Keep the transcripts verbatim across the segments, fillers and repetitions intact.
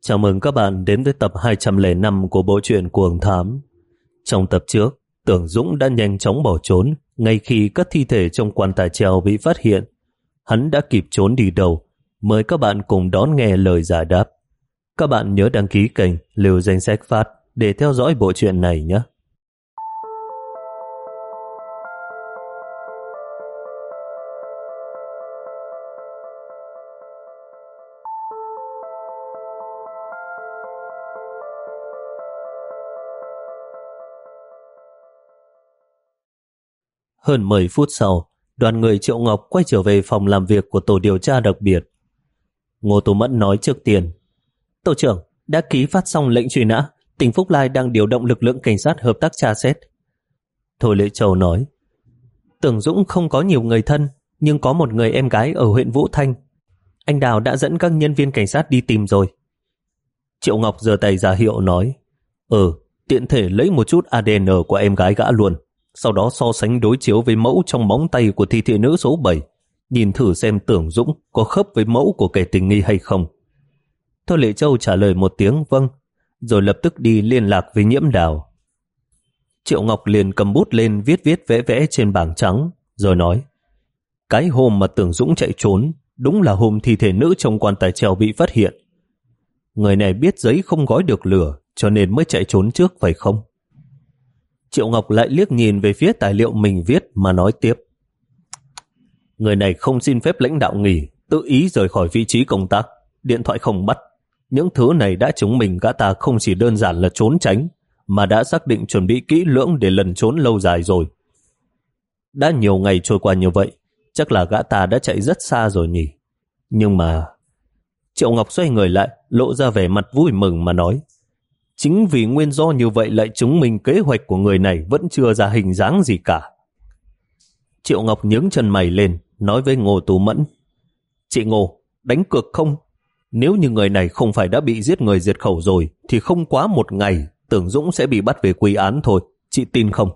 Chào mừng các bạn đến với tập hai trăm lẻ năm của bộ truyện Cuồng Thám. Trong tập trước, Tưởng Dũng đã nhanh chóng bỏ trốn ngay khi các thi thể trong quan tài treo bị phát hiện. Hắn đã kịp trốn đi đâu? Mời các bạn cùng đón nghe lời giải đáp. Các bạn nhớ đăng ký kênh Lưu Danh Sách Phát để theo dõi bộ truyện này nhé. Hơn mười phút sau, đoàn người Triệu Ngọc quay trở về phòng làm việc của tổ điều tra đặc biệt. Ngô Tú Mẫn nói trước tiên: Tổ trưởng đã ký phát xong lệnh truy nã, tỉnh Phúc Lai đang điều động lực lượng cảnh sát hợp tác tra xét. Thôi Lệ Châu nói: Tưởng Dũng không có nhiều người thân, nhưng có một người em gái ở huyện Vũ Thanh. Anh Đào đã dẫn các nhân viên cảnh sát đi tìm rồi. Triệu Ngọc giơ tay ra hiệu nói: Ừ, tiện thể lấy một chút a đê en của em gái gã luôn. Sau đó so sánh đối chiếu với mẫu trong móng tay của thi thể nữ số bảy, nhìn thử xem Tưởng Dũng có khớp với mẫu của kẻ tình nghi hay không. Thôi Lệ Châu trả lời một tiếng vâng, rồi lập tức đi liên lạc với Nhiễm Đào. Triệu Ngọc liền cầm bút lên viết viết vẽ vẽ trên bảng trắng, rồi nói: Cái hôm mà Tưởng Dũng chạy trốn đúng là hôm thi thể nữ trong quan tài treo bị phát hiện. Người này biết giấy không gói được lửa, cho nên mới chạy trốn trước phải không? Triệu Ngọc lại liếc nhìn về phía tài liệu mình viết mà nói tiếp: Người này không xin phép lãnh đạo nghỉ, tự ý rời khỏi vị trí công tác, điện thoại không bắt. Những thứ này đã chứng minh gã ta không chỉ đơn giản là trốn tránh, mà đã xác định chuẩn bị kỹ lưỡng để lần trốn lâu dài rồi. Đã nhiều ngày trôi qua như vậy, chắc là gã ta đã chạy rất xa rồi nhỉ. Nhưng mà... Triệu Ngọc xoay người lại, lộ ra vẻ mặt vui mừng mà nói: Chính vì nguyên do như vậy lại chứng minh kế hoạch của người này vẫn chưa ra hình dáng gì cả. Triệu Ngọc nhướng chân mày lên, nói với Ngô Tú Mẫn: Chị Ngô, đánh cược không? Nếu như người này không phải đã bị giết người diệt khẩu rồi, thì không quá một ngày Tưởng Dũng sẽ bị bắt về quy án thôi. Chị tin không?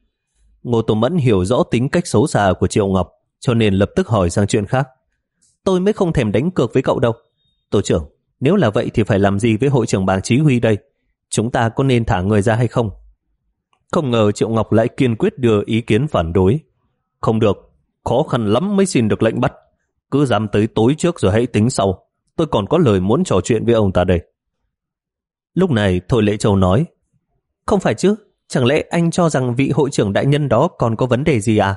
Ngô Tú Mẫn hiểu rõ tính cách xấu xa của Triệu Ngọc, cho nên lập tức hỏi sang chuyện khác: Tôi mới không thèm đánh cược với cậu đâu. Tổ trưởng, nếu là vậy thì phải làm gì với hội trưởng Bàng Chí Huy đây? Chúng ta có nên thả người ra hay không? Không ngờ Triệu Ngọc lại kiên quyết đưa ý kiến phản đối. Không được, khó khăn lắm mới xin được lệnh bắt. Cứ dám tới tối trước rồi hãy tính sau. Tôi còn có lời muốn trò chuyện với ông ta đây. Lúc này Thôi Lệ Châu nói: Không phải chứ, chẳng lẽ anh cho rằng vị hội trưởng đại nhân đó còn có vấn đề gì à?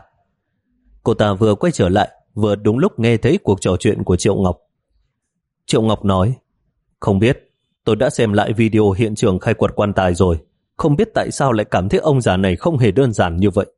Cô ta vừa quay trở lại, vừa đúng lúc nghe thấy cuộc trò chuyện của Triệu Ngọc. Triệu Ngọc nói: Không biết, tôi đã xem lại video hiện trường khai quật quan tài rồi, không biết tại sao lại cảm thấy ông già này không hề đơn giản như vậy.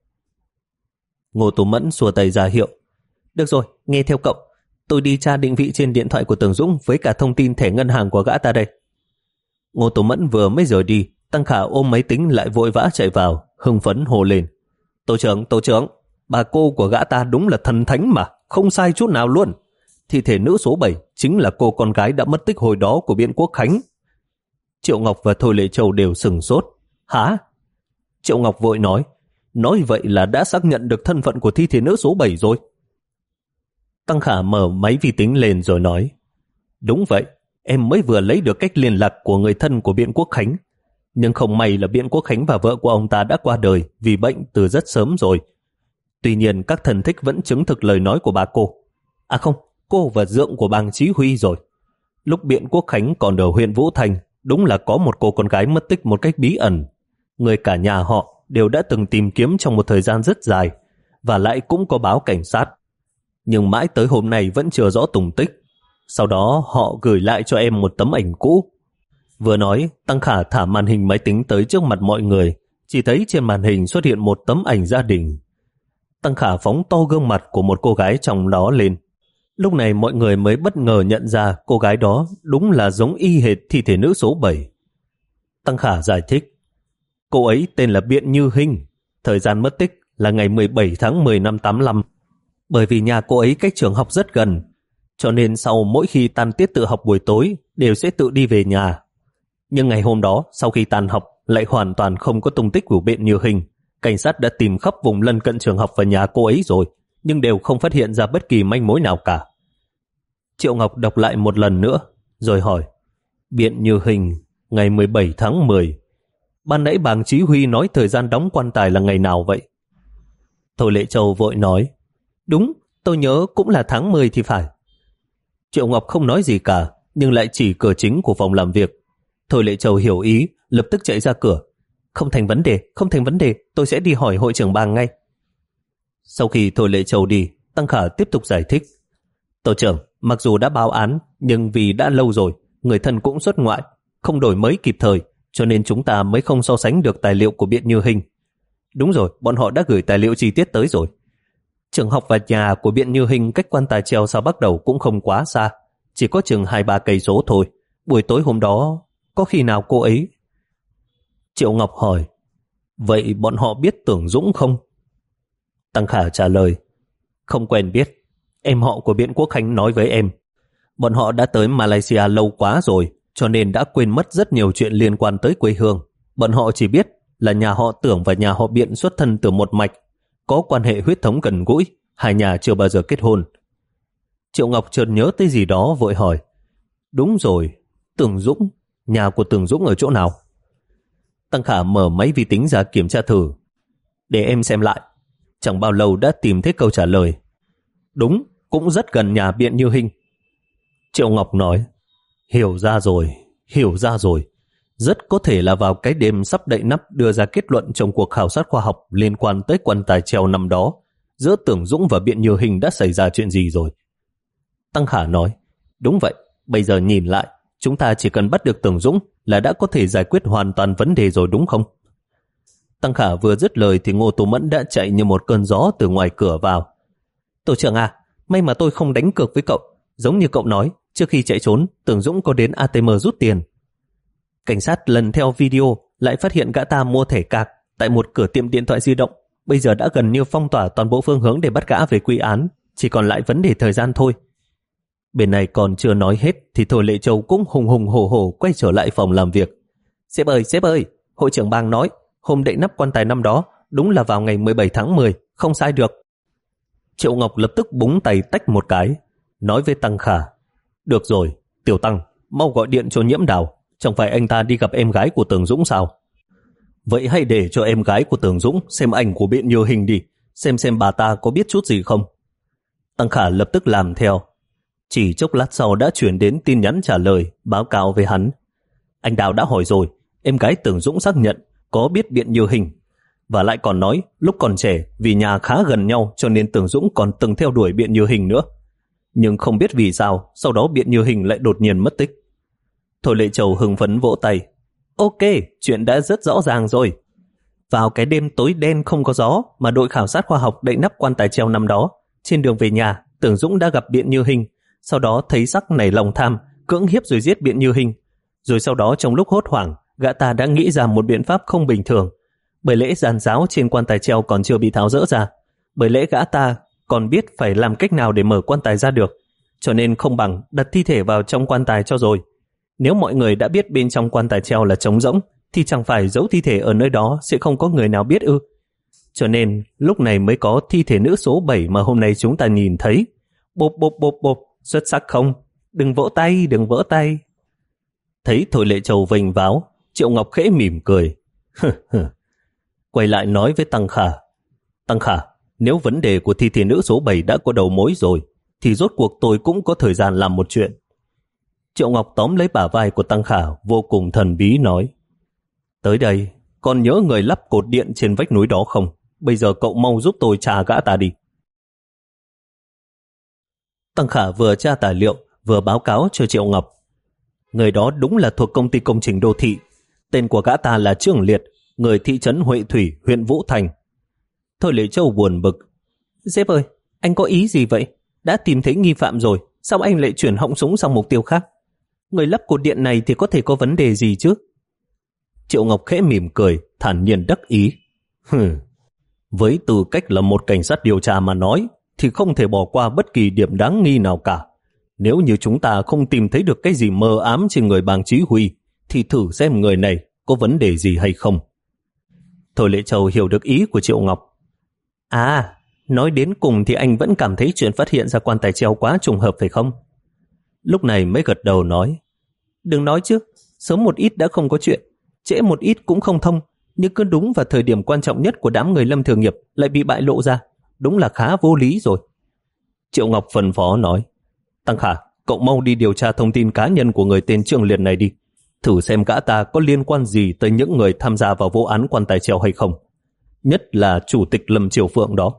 Ngô Tú Mẫn xua tay ra hiệu: Được rồi, nghe theo cậu, tôi đi tra định vị trên điện thoại của Tưởng Dũng với cả thông tin thẻ ngân hàng của gã ta đây. Ngô Tú Mẫn vừa mới rời đi, Tăng Khả ôm máy tính lại vội vã chạy vào, hưng phấn hô lên: Tổ trưởng, tổ trưởng, bà cô của gã ta đúng là thần thánh mà, không sai chút nào luôn. Thi thể nữ số bảy chính là cô con gái đã mất tích hồi đó của Biện Quốc Khánh. Triệu Ngọc và Thôi Lệ Châu đều sửng sốt. Hả? Triệu Ngọc vội nói: Nói vậy là đã xác nhận được thân phận của thi thể nữ số bảy rồi. Tăng Khả mở máy vi tính lên rồi nói: Đúng vậy, em mới vừa lấy được cách liên lạc của người thân của Biện Quốc Khánh. Nhưng không may là Biện Quốc Khánh và vợ của ông ta đã qua đời vì bệnh từ rất sớm rồi. Tuy nhiên các thần thích vẫn chứng thực lời nói của bà cô. À không, cô và dượng của Bàng Chí Huy rồi. Lúc Biện Quốc Khánh còn ở huyện Vũ Thành, đúng là có một cô con gái mất tích một cách bí ẩn. Người cả nhà họ đều đã từng tìm kiếm trong một thời gian rất dài, và lại cũng có báo cảnh sát. Nhưng mãi tới hôm nay vẫn chưa rõ tung tích. Sau đó họ gửi lại cho em một tấm ảnh cũ. Vừa nói, Tăng Khả thả màn hình máy tính tới trước mặt mọi người, chỉ thấy trên màn hình xuất hiện một tấm ảnh gia đình. Tăng Khả phóng to gương mặt của một cô gái trong đó lên. Lúc này mọi người mới bất ngờ nhận ra cô gái đó đúng là giống y hệt thi thể nữ số bảy. Tăng Khả giải thích: Cô ấy tên là Biện Như Hinh, thời gian mất tích là ngày mười bảy tháng mười năm tám lăm. Bởi vì nhà cô ấy cách trường học rất gần, cho nên sau mỗi khi tan tiết tự học buổi tối đều sẽ tự đi về nhà. Nhưng ngày hôm đó sau khi tan học lại hoàn toàn không có tung tích của Biện Như Hinh. Cảnh sát đã tìm khắp vùng lân cận trường học và nhà cô ấy rồi, nhưng đều không phát hiện ra bất kỳ manh mối nào cả. Triệu Ngọc đọc lại một lần nữa, rồi hỏi: Biện Như Hình, ngày mười bảy tháng mười. Ban nãy bàng Chí Huy nói thời gian đóng quan tài là ngày nào vậy? Thôi Lệ Châu vội nói, đúng, tôi nhớ cũng là tháng mười thì phải. Triệu Ngọc không nói gì cả, nhưng lại chỉ cửa chính của phòng làm việc. Thôi Lệ Châu hiểu ý, lập tức chạy ra cửa. Không thành vấn đề, không thành vấn đề, tôi sẽ đi hỏi hội trưởng bàng ngay. Sau khi Thôi Lệ Châu đi, Tăng Khả tiếp tục giải thích. Tổ trưởng, mặc dù đã báo án, nhưng vì đã lâu rồi, người thân cũng xuất ngoại, không đổi mới kịp thời, cho nên chúng ta mới không so sánh được tài liệu của Biện Như Hình. Đúng rồi, bọn họ đã gửi tài liệu chi tiết tới rồi. Trường học và nhà của Biện Như Hình cách quan tài treo sao bắt đầu cũng không quá xa, chỉ có chừng hai ba cây số thôi. Buổi tối hôm đó, có khi nào cô ấy... Triệu Ngọc hỏi, vậy bọn họ biết Tưởng Dũng không? Tăng Khả trả lời, không quen biết. Em họ của Biện Quốc Khánh nói với em, bọn họ đã tới Malaysia lâu quá rồi, cho nên đã quên mất rất nhiều chuyện liên quan tới quê hương. Bọn họ chỉ biết là nhà họ Tưởng và nhà họ Biện xuất thân từ một mạch, có quan hệ huyết thống gần gũi, hai nhà chưa bao giờ kết hôn. Triệu Ngọc chợt nhớ tới gì đó vội hỏi, đúng rồi, Tưởng Dũng, nhà của Tưởng Dũng ở chỗ nào? Tăng Khả mở máy vi tính ra kiểm tra thử. Để em xem lại. Chẳng bao lâu đã tìm thấy câu trả lời. Đúng, cũng rất gần nhà Biện Như Hình. Triệu Ngọc nói, hiểu ra rồi, hiểu ra rồi. Rất có thể là vào cái đêm sắp đậy nắp đưa ra kết luận trong cuộc khảo sát khoa học liên quan tới quan tài treo năm đó, giữa Tưởng Dũng và Biện Như Hình đã xảy ra chuyện gì rồi. Tăng Khả nói, đúng vậy, bây giờ nhìn lại, chúng ta chỉ cần bắt được Tưởng Dũng là đã có thể giải quyết hoàn toàn vấn đề rồi đúng không? Tăng Khả vừa dứt lời thì Ngô Tô Mẫn đã chạy như một cơn gió từ ngoài cửa vào. Tổ trưởng à, may mà tôi không đánh cược với cậu. Giống như cậu nói, trước khi chạy trốn, Tưởng Dũng có đến a tê em rút tiền. Cảnh sát lần theo video lại phát hiện gã ta mua thẻ cạc tại một cửa tiệm điện thoại di động. Bây giờ đã gần như phong tỏa toàn bộ phương hướng để bắt gã về quy án, chỉ còn lại vấn đề thời gian thôi. Bên này còn chưa nói hết thì Thôi Lệ Châu cũng hùng hùng hổ hổ quay trở lại phòng làm việc. Sếp ơi, sếp ơi, hội trưởng bang nói hôm đậy nắp quan tài năm đó đúng là vào ngày mười bảy tháng mười, không sai được. Triệu Ngọc lập tức búng tay tách một cái, nói với Tăng Khả, được rồi, Tiểu Tăng, mau gọi điện cho Nhiễm Đào, chẳng phải anh ta đi gặp em gái của Tưởng Dũng sao? Vậy hãy để cho em gái của Tưởng Dũng xem ảnh của Biện Như Hình đi, xem xem bà ta có biết chút gì không. Tăng Khả lập tức làm theo. Chỉ chốc lát sau đã chuyển đến tin nhắn trả lời, báo cáo với hắn. Anh Đào đã hỏi rồi, em gái Tưởng Dũng xác nhận có biết Biện Như Hình, và lại còn nói lúc còn trẻ vì nhà khá gần nhau cho nên Tưởng Dũng còn từng theo đuổi Biện Như Hình nữa. Nhưng không biết vì sao sau đó Biện Như Hình lại đột nhiên mất tích. Thôi Lệ Châu hưng phấn vỗ tay. Ok, chuyện đã rất rõ ràng rồi. Vào cái đêm tối đen không có gió mà đội khảo sát khoa học đậy nắp quan tài treo năm đó, trên đường về nhà, Tưởng Dũng đã gặp Biện Như Hình, sau đó thấy sắc nảy lòng tham, cưỡng hiếp rồi giết Biện Như Hình. Rồi sau đó trong lúc hốt hoảng, gã ta đã nghĩ ra một biện pháp không bình thường. Bởi lẽ giàn giáo trên quan tài treo còn chưa bị tháo dỡ ra, bởi lẽ gã ta còn biết phải làm cách nào để mở quan tài ra được, cho nên không bằng đặt thi thể vào trong quan tài cho rồi. Nếu mọi người đã biết bên trong quan tài treo là trống rỗng, thì chẳng phải giấu thi thể ở nơi đó sẽ không có người nào biết ư? Cho nên lúc này mới có thi thể nữ số bảy mà hôm nay chúng ta nhìn thấy. Bộp bộp bộp bộp, xuất sắc không? Đừng vỗ tay, đừng vỗ tay. Thấy Thôi Lệ Châu vênh váo, Triệu Ngọc khẽ mỉm cười. Quay lại nói với Tăng Khả. Tăng Khả, nếu vấn đề của thi thể nữ số bảy đã có đầu mối rồi, thì rốt cuộc tôi cũng có thời gian làm một chuyện. Triệu Ngọc tóm lấy bả vai của Tăng Khả vô cùng thần bí nói. Tới đây, còn nhớ người lắp cột điện trên vách núi đó không? Bây giờ cậu mau giúp tôi tra gã ta đi. Tăng Khả vừa tra tài liệu, vừa báo cáo cho Triệu Ngọc. Người đó đúng là thuộc công ty công trình đô thị. Tên của gã ta là Trương Liệt, người thị trấn Huệ Thủy, huyện Vũ Thành. Thôi Lệ Châu buồn bực. Sếp ơi, anh có ý gì vậy? Đã tìm thấy nghi phạm rồi, sao anh lại chuyển họng súng sang mục tiêu khác? Người lắp cột điện này thì có thể có vấn đề gì chứ? Triệu Ngọc khẽ mỉm cười, thản nhiên đắc ý. Hừ, với tư cách là một cảnh sát điều tra mà nói, thì không thể bỏ qua bất kỳ điểm đáng nghi nào cả. Nếu như chúng ta không tìm thấy được cái gì mờ ám trên người bàng Chí Huy, thì thử xem người này có vấn đề gì hay không. Thôi Lệ Châu hiểu được ý của Triệu Ngọc. À, nói đến cùng thì anh vẫn cảm thấy chuyện phát hiện ra quan tài treo quá trùng hợp phải không? Lúc này mới gật đầu nói. Đừng nói chứ, sớm một ít đã không có chuyện, trễ một ít cũng không thông, nhưng cứ đúng vào thời điểm quan trọng nhất của đám người Lâm Thường Nghiệp lại bị bại lộ ra, đúng là khá vô lý rồi. Triệu Ngọc phân phó nói, Tăng Khả, cậu mau đi điều tra thông tin cá nhân của người tên Trương Liệt này đi, thử xem gã ta có liên quan gì tới những người tham gia vào vụ án quan tài treo hay không, nhất là chủ tịch Lâm Triều Phượng đó.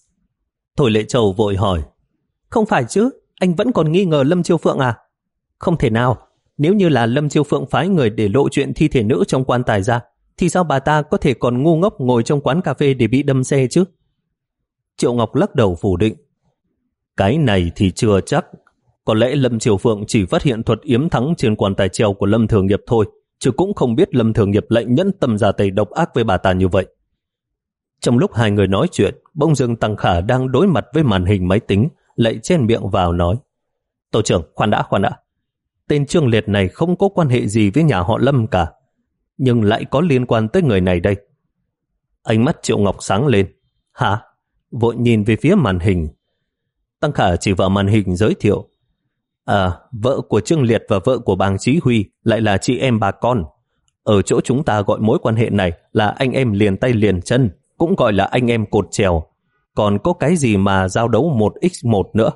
Thôi Lệ Châu vội hỏi, không phải chứ, anh vẫn còn nghi ngờ Lâm Triều Phượng à? Không thể nào, nếu như là Lâm Triều Phượng phái người để lộ chuyện thi thể nữ trong quan tài ra, thì sao bà ta có thể còn ngu ngốc ngồi trong quán cà phê để bị đâm xe chứ? Triệu Ngọc lắc đầu phủ định, cái này thì chưa chắc. Có lẽ Lâm Triều Phượng chỉ phát hiện thuật yếm thắng trên quan tài treo của Lâm Thường Nghiệp thôi, chứ cũng không biết Lâm Thường Nghiệp lại nhẫn tâm ra tay độc ác với bà ta như vậy. Trong lúc hai người nói chuyện, bỗng dưng Tăng Khả đang đối mặt với màn hình máy tính, lại chen miệng vào nói, tổ trưởng, khoan đã, khoan đã. Tên Trương Liệt này không có quan hệ gì với nhà họ Lâm cả, nhưng lại có liên quan tới người này đây. Ánh mắt Triệu Ngọc sáng lên. Hả? Vội nhìn về phía màn hình. Tăng Khả chỉ vào màn hình giới thiệu, à, vợ của Trương Liệt và vợ của Bàng Chí Huy lại là chị em bà con. Ở chỗ chúng ta gọi mối quan hệ này là anh em liền tay liền chân, cũng gọi là anh em cột trèo. Còn có cái gì mà giao đấu một x một nữa?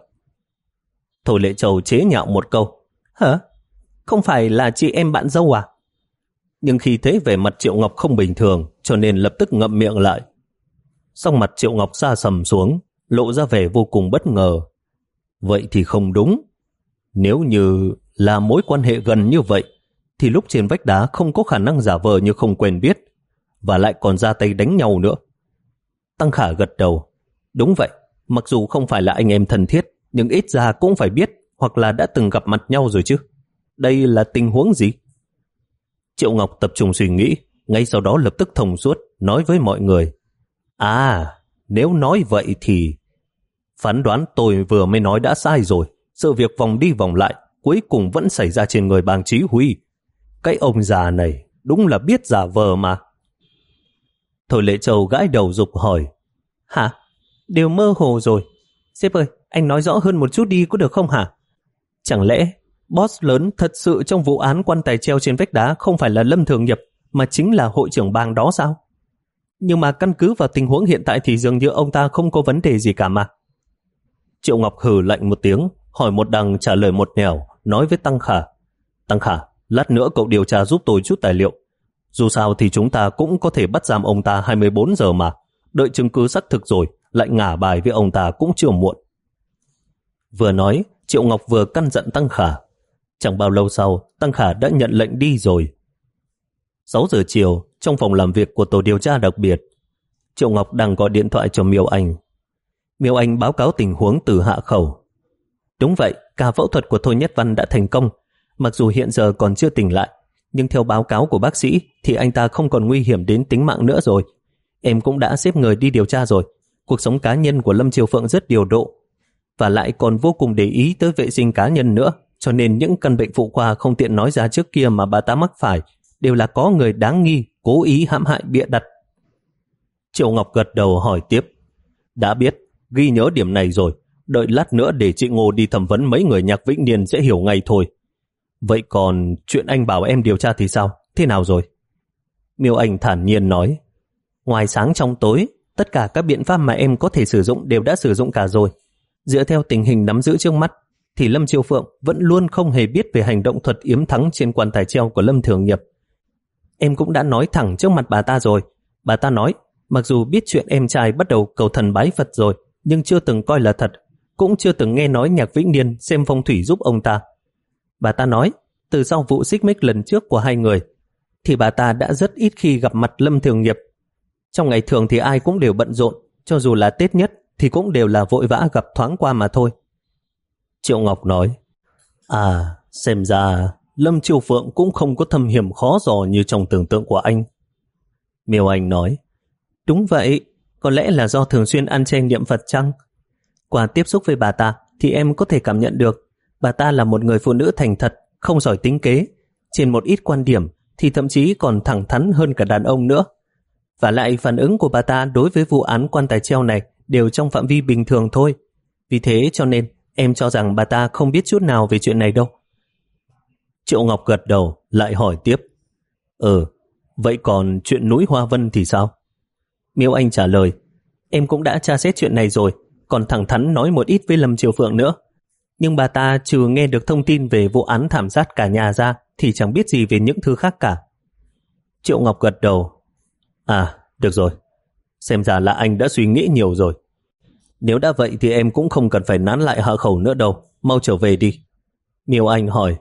Thôi Lệ Châu chế nhạo một câu, hả? Không phải là chị em bạn dâu à? Nhưng khi thấy vẻ mặt Triệu Ngọc không bình thường, cho nên lập tức ngậm miệng lại. Xong mặt Triệu Ngọc sa sầm xuống, lộ ra vẻ vô cùng bất ngờ. Vậy thì không đúng. Nếu như là mối quan hệ gần như vậy, thì lúc trên vách đá không có khả năng giả vờ như không quen biết, và lại còn ra tay đánh nhau nữa. Tăng Khả gật đầu. Đúng vậy, mặc dù không phải là anh em thân thiết, nhưng ít ra cũng phải biết hoặc là đã từng gặp mặt nhau rồi chứ. Đây là tình huống gì? Triệu Ngọc tập trung suy nghĩ, ngay sau đó lập tức thông suốt, nói với mọi người. À, nếu nói vậy thì phán đoán tôi vừa mới nói đã sai rồi. Sự việc vòng đi vòng lại, cuối cùng vẫn xảy ra trên người Bàng Chí Huy. Cái ông già này đúng là biết giả vờ mà. Thôi Lệ Châu gãi đầu giục hỏi, hả? Đều mơ hồ rồi. Sếp ơi, anh nói rõ hơn một chút đi có được không hả? Chẳng lẽ boss lớn thật sự trong vụ án quan tài treo trên vách đá không phải là Lâm Thường Nghiệp, mà chính là hội trưởng Bàng đó sao? Nhưng mà căn cứ vào tình huống hiện tại thì dường như ông ta không có vấn đề gì cả mà. Triệu Ngọc hừ lạnh một tiếng, hỏi một đằng trả lời một nẻo, nói với Tăng Khả. Tăng Khả, lát nữa cậu điều tra giúp tôi chút tài liệu. Dù sao thì chúng ta cũng có thể bắt giam ông ta hai mươi bốn giờ mà. Đợi chứng cứ xác thực rồi, lại ngả bài với ông ta cũng chưa muộn. Vừa nói, Triệu Ngọc vừa căn dặn Tăng Khả. Chẳng bao lâu sau, Tăng Khả đã nhận lệnh đi rồi. sáu giờ chiều, trong phòng làm việc của tổ điều tra đặc biệt, Triệu Ngọc đang gọi điện thoại cho Miêu Anh. Miêu Anh báo cáo tình huống từ hạ khẩu. Đúng vậy, ca phẫu thuật của Thôi Nhất Văn đã thành công. Mặc dù hiện giờ còn chưa tỉnh lại, nhưng theo báo cáo của bác sĩ thì anh ta không còn nguy hiểm đến tính mạng nữa rồi. Em cũng đã xếp người đi điều tra rồi. Cuộc sống cá nhân của Lâm Triều Phượng rất điều độ, và lại còn vô cùng để ý tới vệ sinh cá nhân nữa, cho nên những căn bệnh phụ khoa không tiện nói ra trước kia mà bà ta mắc phải đều là có người đáng nghi cố ý hãm hại bịa đặt. Triệu Ngọc gật đầu hỏi tiếp. Đã biết, ghi nhớ điểm này rồi. Đợi lát nữa để chị Ngô đi thẩm vấn mấy người Nhạc Vĩnh Niên sẽ hiểu ngay thôi. Vậy còn chuyện anh bảo em điều tra thì sao? Thế nào rồi? Miêu Anh thản nhiên nói. Ngoài sáng trong tối, tất cả các biện pháp mà em có thể sử dụng đều đã sử dụng cả rồi. Dựa theo tình hình nắm giữ trước mắt, thì Lâm Triều Phượng vẫn luôn không hề biết về hành động thuật yếm thắng trên quan tài treo của Lâm Thường Nghiệp. Em cũng đã nói thẳng trước mặt bà ta rồi. Bà ta nói, mặc dù biết chuyện em trai bắt đầu cầu thần bái Phật rồi, nhưng chưa từng coi là thật, cũng chưa từng nghe nói Nhạc Vĩnh Niên xem phong thủy giúp ông ta. Bà ta nói, từ sau vụ xích mích lần trước của hai người, thì bà ta đã rất ít khi gặp mặt Lâm Thường Nghiệp. Trong ngày thường thì ai cũng đều bận rộn, cho dù là Tết nhất thì cũng đều là vội vã gặp thoáng qua mà thôi. Triệu Ngọc nói, à, xem ra Lâm Triều Phượng cũng không có thâm hiểm khó dò như trong tưởng tượng của anh. Miêu Anh nói, đúng vậy, có lẽ là do thường xuyên ăn chay niệm Phật chăng? Qua tiếp xúc với bà ta thì em có thể cảm nhận được bà ta là một người phụ nữ thành thật, không giỏi tính kế. Trên một ít quan điểm thì thậm chí còn thẳng thắn hơn cả đàn ông nữa. Và lại phản ứng của bà ta đối với vụ án quan tài treo này đều trong phạm vi bình thường thôi. Vì thế cho nên em cho rằng bà ta không biết chút nào về chuyện này đâu. Triệu Ngọc gật đầu, lại hỏi tiếp. Ừ, vậy còn chuyện núi Hoa Vân thì sao? Miêu Anh trả lời. Em cũng đã tra xét chuyện này rồi, còn thẳng thắn nói một ít với Lâm Triều Phượng nữa. Nhưng bà ta trừ nghe được thông tin về vụ án thảm sát cả nhà ra thì chẳng biết gì về những thứ khác cả. Triệu Ngọc gật đầu. À, được rồi. Xem ra là anh đã suy nghĩ nhiều rồi. Nếu đã vậy thì em cũng không cần phải nán lại hạ khẩu nữa đâu. Mau trở về đi. Miêu Anh hỏi.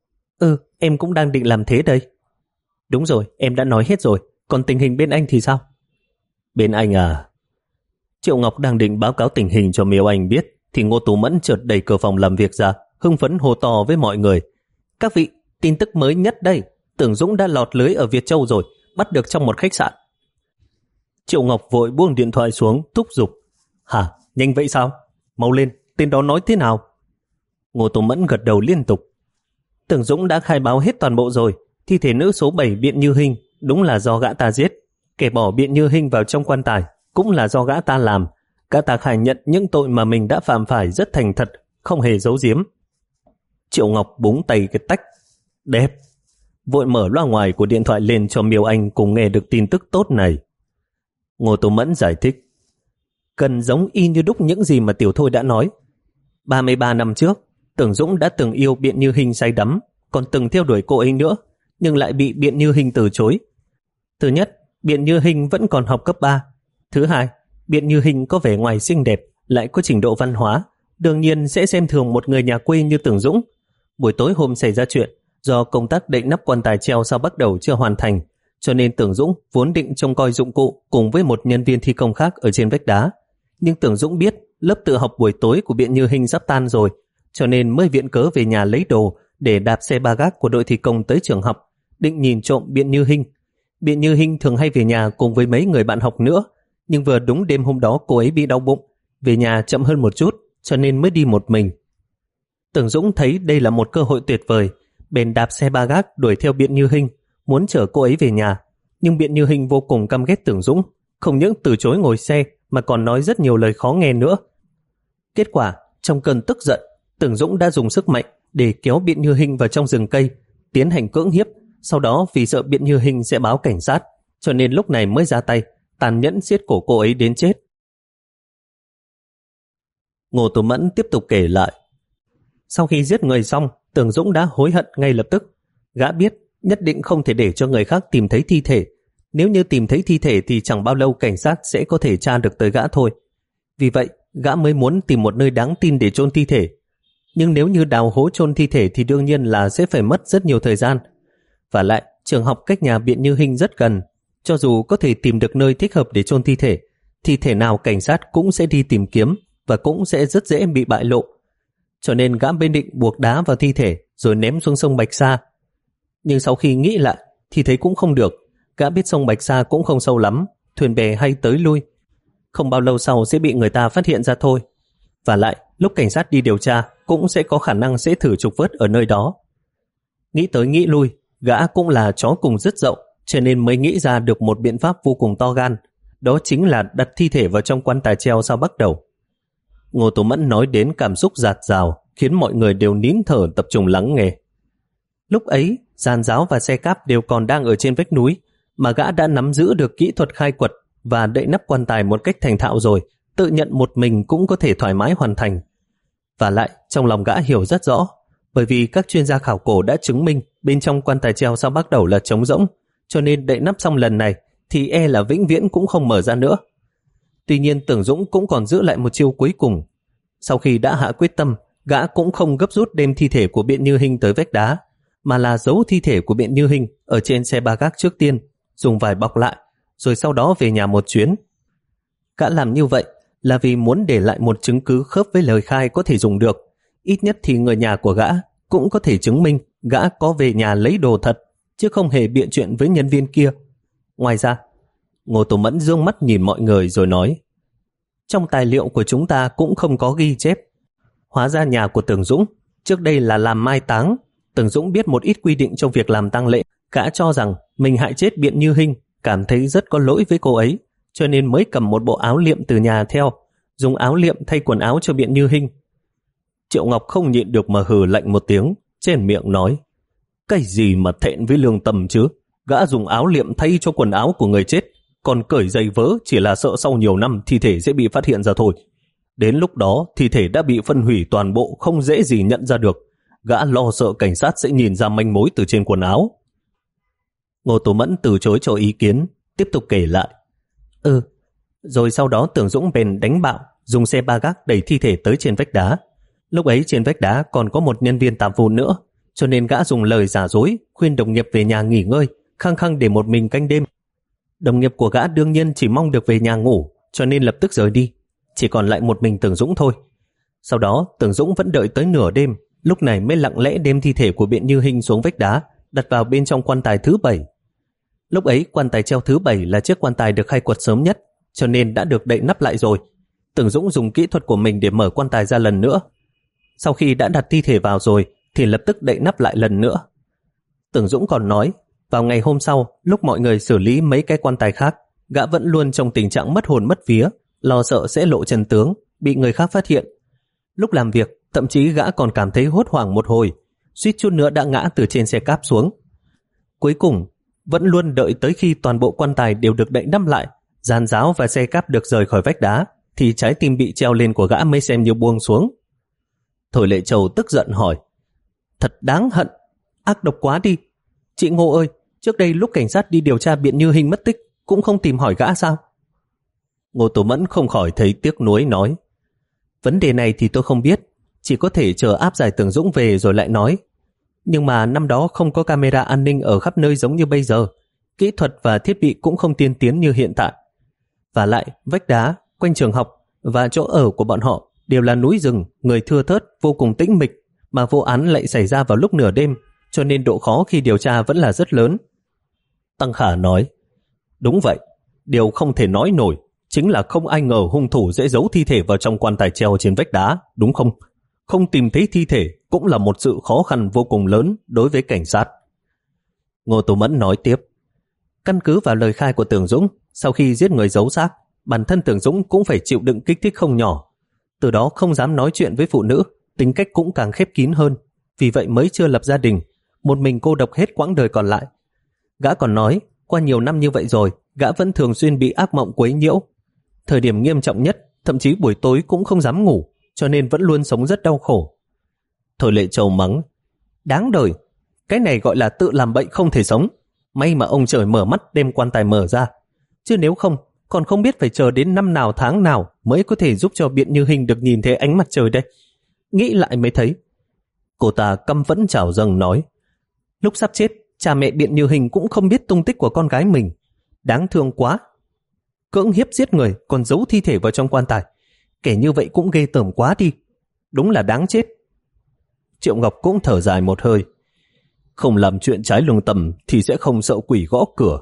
Ừ, em cũng đang định làm thế đây. Đúng rồi, em đã nói hết rồi. Còn tình hình bên anh thì sao? Bên anh à? Triệu Ngọc đang định báo cáo tình hình cho Miêu Anh biết thì Ngô Tú Mẫn chợt đẩy cửa phòng làm việc ra, hưng phấn hô to với mọi người. Các vị, tin tức mới nhất đây. Tưởng Dũng đã lọt lưới ở Việt Châu rồi, bắt được trong một khách sạn. Triệu Ngọc vội buông điện thoại xuống, thúc giục. Hả? Nhanh vậy sao? Mau lên, tên đó nói thế nào? Ngô Tú Mẫn gật đầu liên tục. Tưởng Dũng đã khai báo hết toàn bộ rồi. Thi thể nữ số bảy Biện Như Hinh đúng là do gã ta giết. Kẻ bỏ Biện Như Hinh vào trong quan tài cũng là do gã ta làm. Gã ta khai nhận những tội mà mình đã phạm phải rất thành thật, không hề giấu giếm. Triệu Ngọc búng tay cái tách. Đẹp. Vội mở loa ngoài của điện thoại lên cho Miêu Anh cùng nghe được tin tức tốt này. Ngô Tú Mẫn giải thích. Cần giống y như đúc những gì mà Tiểu Thôi đã nói. ba mươi ba năm trước, Tưởng Dũng đã từng yêu Biện Như Hinh say đắm, còn từng theo đuổi cô ấy nữa, nhưng lại bị Biện Như Hinh từ chối. Thứ nhất, Biện Như Hinh vẫn còn học cấp ba. Thứ hai, Biện Như Hinh có vẻ ngoài xinh đẹp, lại có trình độ văn hóa, đương nhiên sẽ xem thường một người nhà quê như Tưởng Dũng. Buổi tối hôm xảy ra chuyện, do công tác đậy nắp quan tài treo sau bắt đầu chưa hoàn thành, cho nên Tưởng Dũng vốn định trông coi dụng cụ cùng với một nhân viên thi công khác ở trên vách đá. Nhưng Tưởng Dũng biết lớp tự học buổi tối của Biện Như Hinh sắp tan rồi, cho nên mới viện cớ về nhà lấy đồ để đạp xe ba gác của đội thi công tới trường học, định nhìn trộm Biện Như Hinh. Biện Như Hinh thường hay về nhà cùng với mấy người bạn học nữa, nhưng vừa đúng đêm hôm đó cô ấy bị đau bụng, về nhà chậm hơn một chút, cho nên mới đi một mình. Tưởng Dũng thấy đây là một cơ hội tuyệt vời, bèn đạp xe ba gác đuổi theo Biện Như Hinh, muốn chở cô ấy về nhà. Nhưng Biện Như Hinh vô cùng căm ghét Tưởng Dũng, không những từ chối ngồi xe mà còn nói rất nhiều lời khó nghe nữa. Kết quả, trong cơn tức giận, Tưởng Dũng đã dùng sức mạnh để kéo Biện Như Hinh vào trong rừng cây, tiến hành cưỡng hiếp. Sau đó vì sợ Biện Như Hinh sẽ báo cảnh sát, cho nên lúc này mới ra tay, tàn nhẫn siết cổ cô ấy đến chết. Ngô Tú Mẫn tiếp tục kể lại. Sau khi giết người xong, Tưởng Dũng đã hối hận ngay lập tức. Gã biết nhất định không thể để cho người khác tìm thấy thi thể. Nếu như tìm thấy thi thể thì chẳng bao lâu cảnh sát sẽ có thể tra được tới gã thôi. Vì vậy, gã mới muốn tìm một nơi đáng tin để chôn thi thể. Nhưng nếu như đào hố chôn thi thể thì đương nhiên là sẽ phải mất rất nhiều thời gian. Và lại, trường học cách nhà Biện Như Hinh rất gần. Cho dù có thể tìm được nơi thích hợp để chôn thi thể, thì thể nào cảnh sát cũng sẽ đi tìm kiếm và cũng sẽ rất dễ bị bại lộ. Cho nên gã bên định buộc đá vào thi thể rồi ném xuống sông Bạch Sa. Nhưng sau khi nghĩ lại thì thấy cũng không được. Gã biết sông Bạch Sa cũng không sâu lắm, thuyền bè hay tới lui. Không bao lâu sau sẽ bị người ta phát hiện ra thôi. Và lại, lúc cảnh sát đi điều tra cũng sẽ có khả năng sẽ thử trục vớt ở nơi đó. Nghĩ tới nghĩ lui, gã cũng là chó cùng rất dậu, cho nên mới nghĩ ra được một biện pháp vô cùng to gan. Đó chính là đặt thi thể vào trong quan tài treo sau bắt đầu. Ngô Tú Mẫn nói đến cảm xúc dạt dào, khiến mọi người đều nín thở tập trung lắng nghe. Lúc ấy, giàn giáo và xe cáp đều còn đang ở trên vách núi, mà gã đã nắm giữ được kỹ thuật khai quật và đậy nắp quan tài một cách thành thạo rồi, tự nhận một mình cũng có thể thoải mái hoàn thành. Và lại, trong lòng gã hiểu rất rõ, bởi vì các chuyên gia khảo cổ đã chứng minh bên trong quan tài treo sau bắt đầu là trống rỗng, cho nên đậy nắp xong lần này thì e là vĩnh viễn cũng không mở ra nữa. Tuy nhiên Tưởng Dũng cũng còn giữ lại một chiêu cuối cùng. Sau khi đã hạ quyết tâm, gã cũng không gấp rút đem thi thể của Biện Như Hinh tới vách đá, mà là giấu thi thể của Biện Như Hinh ở trên xe ba gác trước tiên, dùng vải bọc lại, rồi sau đó về nhà một chuyến. Gã làm như vậy là vì muốn để lại một chứng cứ khớp với lời khai có thể dùng được. Ít nhất thì người nhà của gã cũng có thể chứng minh gã có về nhà lấy đồ thật, chứ không hề biện chuyện với nhân viên kia. Ngoài ra, Ngô Tú Mẫn dương mắt nhìn mọi người rồi nói, trong tài liệu của chúng ta cũng không có ghi chép. Hóa ra nhà của Tưởng Dũng trước đây là làm mai táng. Tưởng Dũng biết một ít quy định trong việc làm tang lễ. Gã cho rằng mình hại chết Biện Như Hinh, cảm thấy rất có lỗi với cô ấy, cho nên mới cầm một bộ áo liệm từ nhà theo, dùng áo liệm thay quần áo cho Biện Như Hinh. Triệu Ngọc không nhịn được mà hừ lạnh một tiếng, trên miệng nói, Cái gì mà thẹn với lương tâm chứ? Gã dùng áo liệm thay cho quần áo của người chết, còn cởi giày vớ chỉ là sợ sau nhiều năm thi thể sẽ bị phát hiện ra thôi. Đến lúc đó thi thể đã bị phân hủy toàn bộ, không dễ gì nhận ra được. Gã lo sợ cảnh sát sẽ nhìn ra manh mối từ trên quần áo. Ngô Tố Mẫn từ chối cho ý kiến, tiếp tục kể lại. Ừ, rồi sau đó Tưởng Dũng bèn đánh bạo, dùng xe ba gác đẩy thi thể tới trên vách đá. Lúc ấy trên vách đá còn có một nhân viên tạp vụ nữa, cho nên gã dùng lời giả dối khuyên đồng nghiệp về nhà nghỉ ngơi, khăng khăng để một mình canh đêm. Đồng nghiệp của gã đương nhiên chỉ mong được về nhà ngủ, cho nên lập tức rời đi. Chỉ còn lại một mình Tưởng Dũng thôi. Sau đó Tưởng Dũng vẫn đợi tới nửa đêm, lúc này mới lặng lẽ đem thi thể của Biện Như Hinh xuống vách đá, đặt vào bên trong quan tài thứ bảy. Lúc ấy quan tài treo thứ bảy là chiếc quan tài được khai quật sớm nhất, cho nên đã được đậy nắp lại rồi. Tưởng Dũng dùng kỹ thuật của mình để mở quan tài ra lần nữa. Sau khi đã đặt thi thể vào rồi thì lập tức đậy nắp lại lần nữa. Tưởng Dũng còn nói, vào ngày hôm sau, lúc mọi người xử lý mấy cái quan tài khác, gã vẫn luôn trong tình trạng mất hồn mất vía, lo sợ sẽ lộ chân tướng, bị người khác phát hiện. Lúc làm việc, thậm chí gã còn cảm thấy hốt hoảng một hồi, suýt chút nữa đã ngã từ trên xe cáp xuống. Cuối cùng, vẫn luôn đợi tới khi toàn bộ quan tài đều được đậy nắp lại, giàn giáo và xe cáp được rời khỏi vách đá, thì trái tim bị treo lên của gã mới xem như buông xuống. Thôi Lệ Châu tức giận hỏi, thật đáng hận, ác độc quá đi. Chị Ngô ơi, trước đây lúc cảnh sát đi điều tra Biện Như Hinh mất tích, cũng không tìm hỏi gã sao? Ngô Tố Mẫn không khỏi thấy tiếc nuối nói, vấn đề này thì tôi không biết, chỉ có thể chờ áp giải Tưởng Dũng về rồi lại nói. Nhưng mà năm đó không có camera an ninh ở khắp nơi giống như bây giờ, kỹ thuật và thiết bị cũng không tiên tiến như hiện tại. Và lại, vách đá, quanh trường học và chỗ ở của bọn họ đều là núi rừng, người thưa thớt, vô cùng tĩnh mịch, mà vụ án lại xảy ra vào lúc nửa đêm, cho nên độ khó khi điều tra vẫn là rất lớn. Tăng Khả nói, đúng vậy, điều không thể nói nổi chính là không ai ngờ hung thủ sẽ giấu thi thể vào trong quan tài treo trên vách đá, đúng không? Không tìm thấy thi thể cũng là một sự khó khăn vô cùng lớn đối với cảnh sát. Ngô Tố Mẫn nói tiếp, căn cứ vào lời khai của Tưởng Dũng, sau khi giết người giấu xác, bản thân Tưởng Dũng cũng phải chịu đựng kích thích không nhỏ, từ đó không dám nói chuyện với phụ nữ, tính cách cũng càng khép kín hơn, vì vậy mới chưa lập gia đình, một mình cô độc hết quãng đời còn lại. Gã còn nói, qua nhiều năm như vậy rồi, gã vẫn thường xuyên bị ác mộng quấy nhiễu. Thời điểm nghiêm trọng nhất, thậm chí buổi tối cũng không dám ngủ, cho nên vẫn luôn sống rất đau khổ. Thôi Lệ Châu mắng, đáng đời, cái này gọi là tự làm bệnh không thể sống. May mà ông trời mở mắt đem quan tài mở ra, chứ nếu không, còn không biết phải chờ đến năm nào tháng nào mới có thể giúp cho Biện Như Hinh được nhìn thấy ánh mặt trời đây. Nghĩ lại mới thấy. Cô ta căm phẫn trào dâng nói, lúc sắp chết, cha mẹ Biện Như Hinh cũng không biết tung tích của con gái mình. Đáng thương quá. Cưỡng hiếp giết người còn giấu thi thể vào trong quan tài. Kẻ như vậy cũng ghê tởm quá đi. Đúng là đáng chết. Triệu Ngọc cũng thở dài một hơi. Không làm chuyện trái lương tâm thì sẽ không sợ quỷ gõ cửa.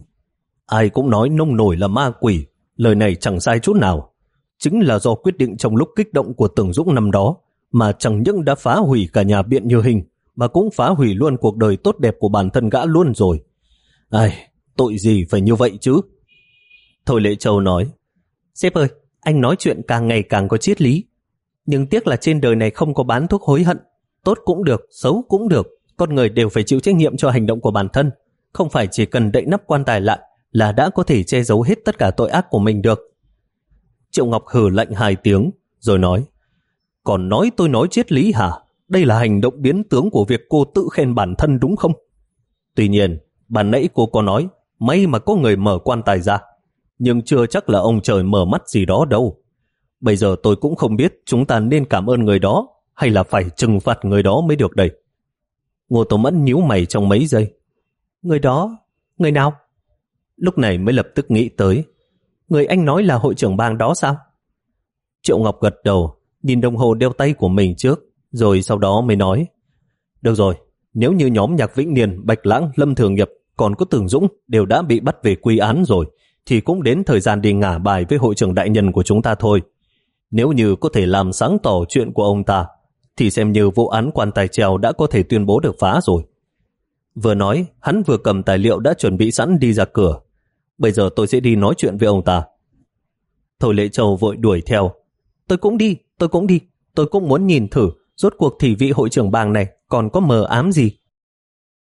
Ai cũng nói nông nổi là ma quỷ, lời này chẳng sai chút nào. Chính là do quyết định trong lúc kích động của Tưởng Dũng năm đó mà chẳng những đã phá hủy cả nhà Biện Như Hinh, mà cũng phá hủy luôn cuộc đời tốt đẹp của bản thân gã luôn rồi. Ai, tội gì phải như vậy chứ? Thôi Lệ Châu nói, sếp ơi, anh nói chuyện càng ngày càng có triết lý. Nhưng tiếc là trên đời này không có bán thuốc hối hận. Tốt cũng được, xấu cũng được, con người đều phải chịu trách nhiệm cho hành động của bản thân. Không phải chỉ cần đậy nắp quan tài lại là đã có thể che giấu hết tất cả tội ác của mình được. Triệu Ngọc hừ lạnh hai tiếng, rồi nói, còn nói tôi nói triết lý hả? Đây là hành động biến tướng của việc cô tự khen bản thân đúng không? Tuy nhiên, ban nãy cô có nói, may mà có người mở quan tài ra. Nhưng chưa chắc là ông trời mở mắt gì đó đâu. Bây giờ tôi cũng không biết chúng ta nên cảm ơn người đó hay là phải trừng phạt người đó mới được đây. Ngô Tố Mẫn nhíu mày trong mấy giây. Người đó? Người nào? Lúc này mới lập tức nghĩ tới. Người anh nói là hội trưởng bang đó sao? Triệu Ngọc gật đầu, nhìn đồng hồ đeo tay của mình trước, rồi sau đó mới nói, được rồi, nếu như nhóm Nhạc Vĩnh Niên, Bạch Lãng, Lâm Thường Nghiệp còn có Tưởng Dũng đều đã bị bắt về quy án rồi, thì cũng đến thời gian đi ngả bài với hội trưởng đại nhân của chúng ta thôi. Nếu như có thể làm sáng tỏ chuyện của ông ta, thì xem như vụ án quan tài treo đã có thể tuyên bố được phá rồi. Vừa nói, hắn vừa cầm tài liệu đã chuẩn bị sẵn đi ra cửa. Bây giờ tôi sẽ đi nói chuyện với ông ta. Thôi Lệ Châu vội đuổi theo. Tôi cũng đi, tôi cũng đi. Tôi cũng muốn nhìn thử rốt cuộc thì vị hội trưởng bang này còn có mờ ám gì.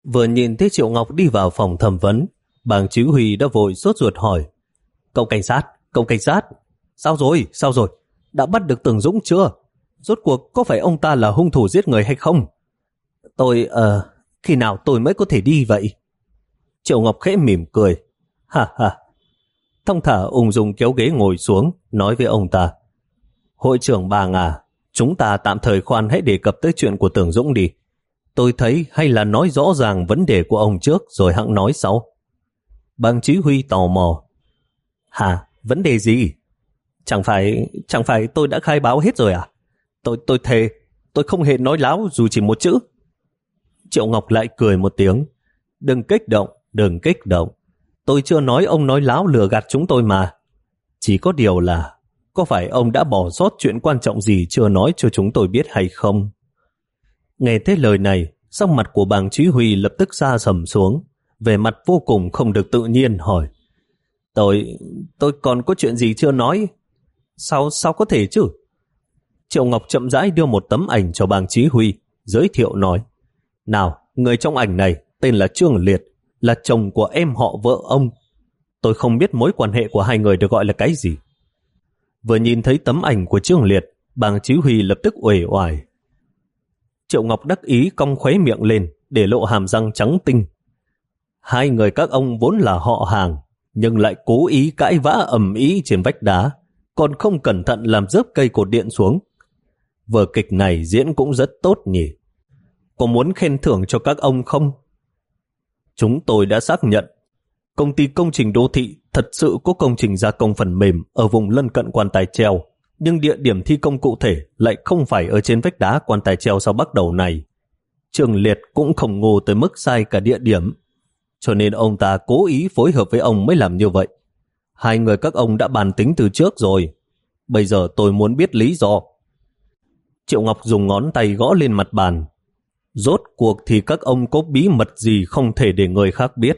Vừa nhìn thấy Triệu Ngọc đi vào phòng thẩm vấn, bàng chí Huy đã vội sốt ruột hỏi: Cậu cảnh sát, cậu cảnh sát, sao rồi, sao rồi, đã bắt được Tưởng Dũng chưa? Rốt cuộc có phải ông ta là hung thủ giết người hay không? Tôi, ờ, uh, khi nào tôi mới có thể đi vậy? Triệu Ngọc khẽ mỉm cười. Ha ha. Thông thả ung dung kéo ghế ngồi xuống, nói với ông ta: Hội trưởng Bàng à, chúng ta tạm thời khoan hãy đề cập tới chuyện của Tưởng Dũng đi. Tôi thấy hay là nói rõ ràng vấn đề của ông trước rồi hẵng nói sau. Bàng Chí Huy tò mò. Hả, vấn đề gì? Chẳng phải, chẳng phải tôi đã khai báo hết rồi à? Tôi, tôi thề, tôi không hề nói láo dù chỉ một chữ. Triệu Ngọc lại cười một tiếng. Đừng kích động, đừng kích động. Tôi chưa nói ông nói láo lừa gạt chúng tôi mà. Chỉ có điều là, có phải ông đã bỏ sót chuyện quan trọng gì chưa nói cho chúng tôi biết hay không? Nghe thấy lời này, sắc mặt của bàng Chí Huy lập tức sa sầm xuống, về mặt vô cùng không được tự nhiên hỏi: Tôi, tôi còn có chuyện gì chưa nói? Sao, sao có thể chứ? Triệu Ngọc chậm rãi đưa một tấm ảnh cho bàng Chí Huy, giới thiệu nói: Nào, người trong ảnh này tên là Trương Liệt, là chồng của em họ vợ ông. Tôi không biết mối quan hệ của hai người được gọi là cái gì. Vừa nhìn thấy tấm ảnh của Trương Liệt, bàng Chí Huy lập tức uể oải. Triệu Ngọc đắc ý cong khóe miệng lên, để lộ hàm răng trắng tinh. Hai người các ông vốn là họ hàng, nhưng lại cố ý cãi vã ầm ĩ trên vách đá, còn không cẩn thận làm rớt cây cột điện xuống. Vở kịch này diễn cũng rất tốt nhỉ. Có muốn khen thưởng cho các ông không? Chúng tôi đã xác nhận công ty công trình đô thị thật sự có công trình gia công phần mềm ở vùng lân cận quan tài treo, nhưng địa điểm thi công cụ thể lại không phải ở trên vách đá quan tài treo sau bắc đầu này. Trương Liệt cũng không ngu tới mức sai cả địa điểm, cho nên ông ta cố ý phối hợp với ông mới làm như vậy. Hai người các ông đã bàn tính từ trước rồi. Bây giờ tôi muốn biết lý do. Triệu Ngọc dùng ngón tay gõ lên mặt bàn. Rốt cuộc thì các ông có bí mật gì không thể để người khác biết?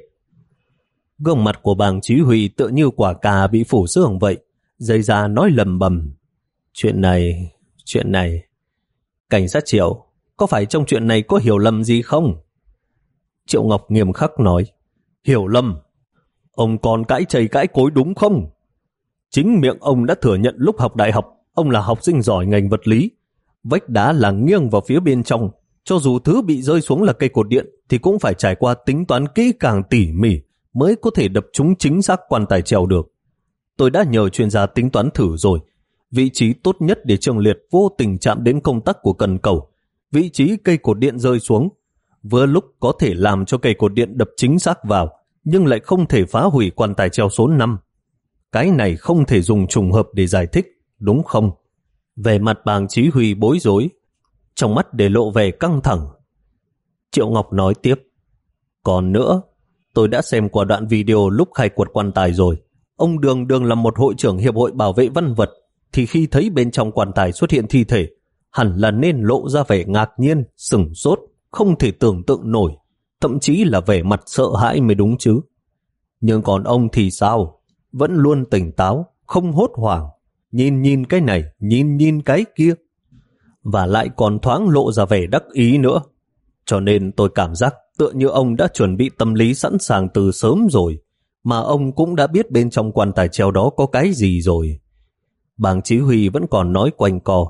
Gương mặt của bàng Chí Huy tựa như quả cà bị phủ sương vậy, dây ra nói lầm bầm. Chuyện này, chuyện này... Cảnh sát Triệu, có phải trong chuyện này có hiểu lầm gì không? Triệu Ngọc nghiêm khắc nói. Hiểu lầm? Ông còn cãi chày cãi cối đúng không? Chính miệng ông đã thừa nhận lúc học đại học, ông là học sinh giỏi ngành vật lý. Vách đá là nghiêng vào phía bên trong, cho dù thứ bị rơi xuống là cây cột điện thì cũng phải trải qua tính toán kỹ càng tỉ mỉ mới có thể đập trúng chính xác quan tài treo được. Tôi đã nhờ chuyên gia tính toán thử rồi. Vị trí tốt nhất để Trương Liệt vô tình chạm đến công tắc của cần cầu, vị trí cây cột điện rơi xuống, vừa lúc có thể làm cho cây cột điện đập chính xác vào, nhưng lại không thể phá hủy quan tài treo số năm. Cái này không thể dùng trùng hợp để giải thích, đúng không? Về mặt bàng Chí Huy bối rối, trong mắt để lộ vẻ căng thẳng. Triệu Ngọc nói tiếp. Còn nữa, tôi đã xem qua đoạn video lúc khai quật quan tài rồi. Ông Đường Đường là một hội trưởng hiệp hội bảo vệ văn vật, thì khi thấy bên trong quan tài xuất hiện thi thể, hẳn là nên lộ ra vẻ ngạc nhiên, sửng sốt, không thể tưởng tượng nổi, thậm chí là vẻ mặt sợ hãi mới đúng chứ. Nhưng còn ông thì sao? Vẫn luôn tỉnh táo, không hốt hoảng, nhìn nhìn cái này, nhìn nhìn cái kia, và lại còn thoáng lộ ra vẻ đắc ý nữa. Cho nên tôi cảm giác tựa như ông đã chuẩn bị tâm lý sẵn sàng từ sớm rồi, mà ông cũng đã biết bên trong quan tài treo đó có cái gì rồi. Bàng Chí Huy vẫn còn nói quanh co.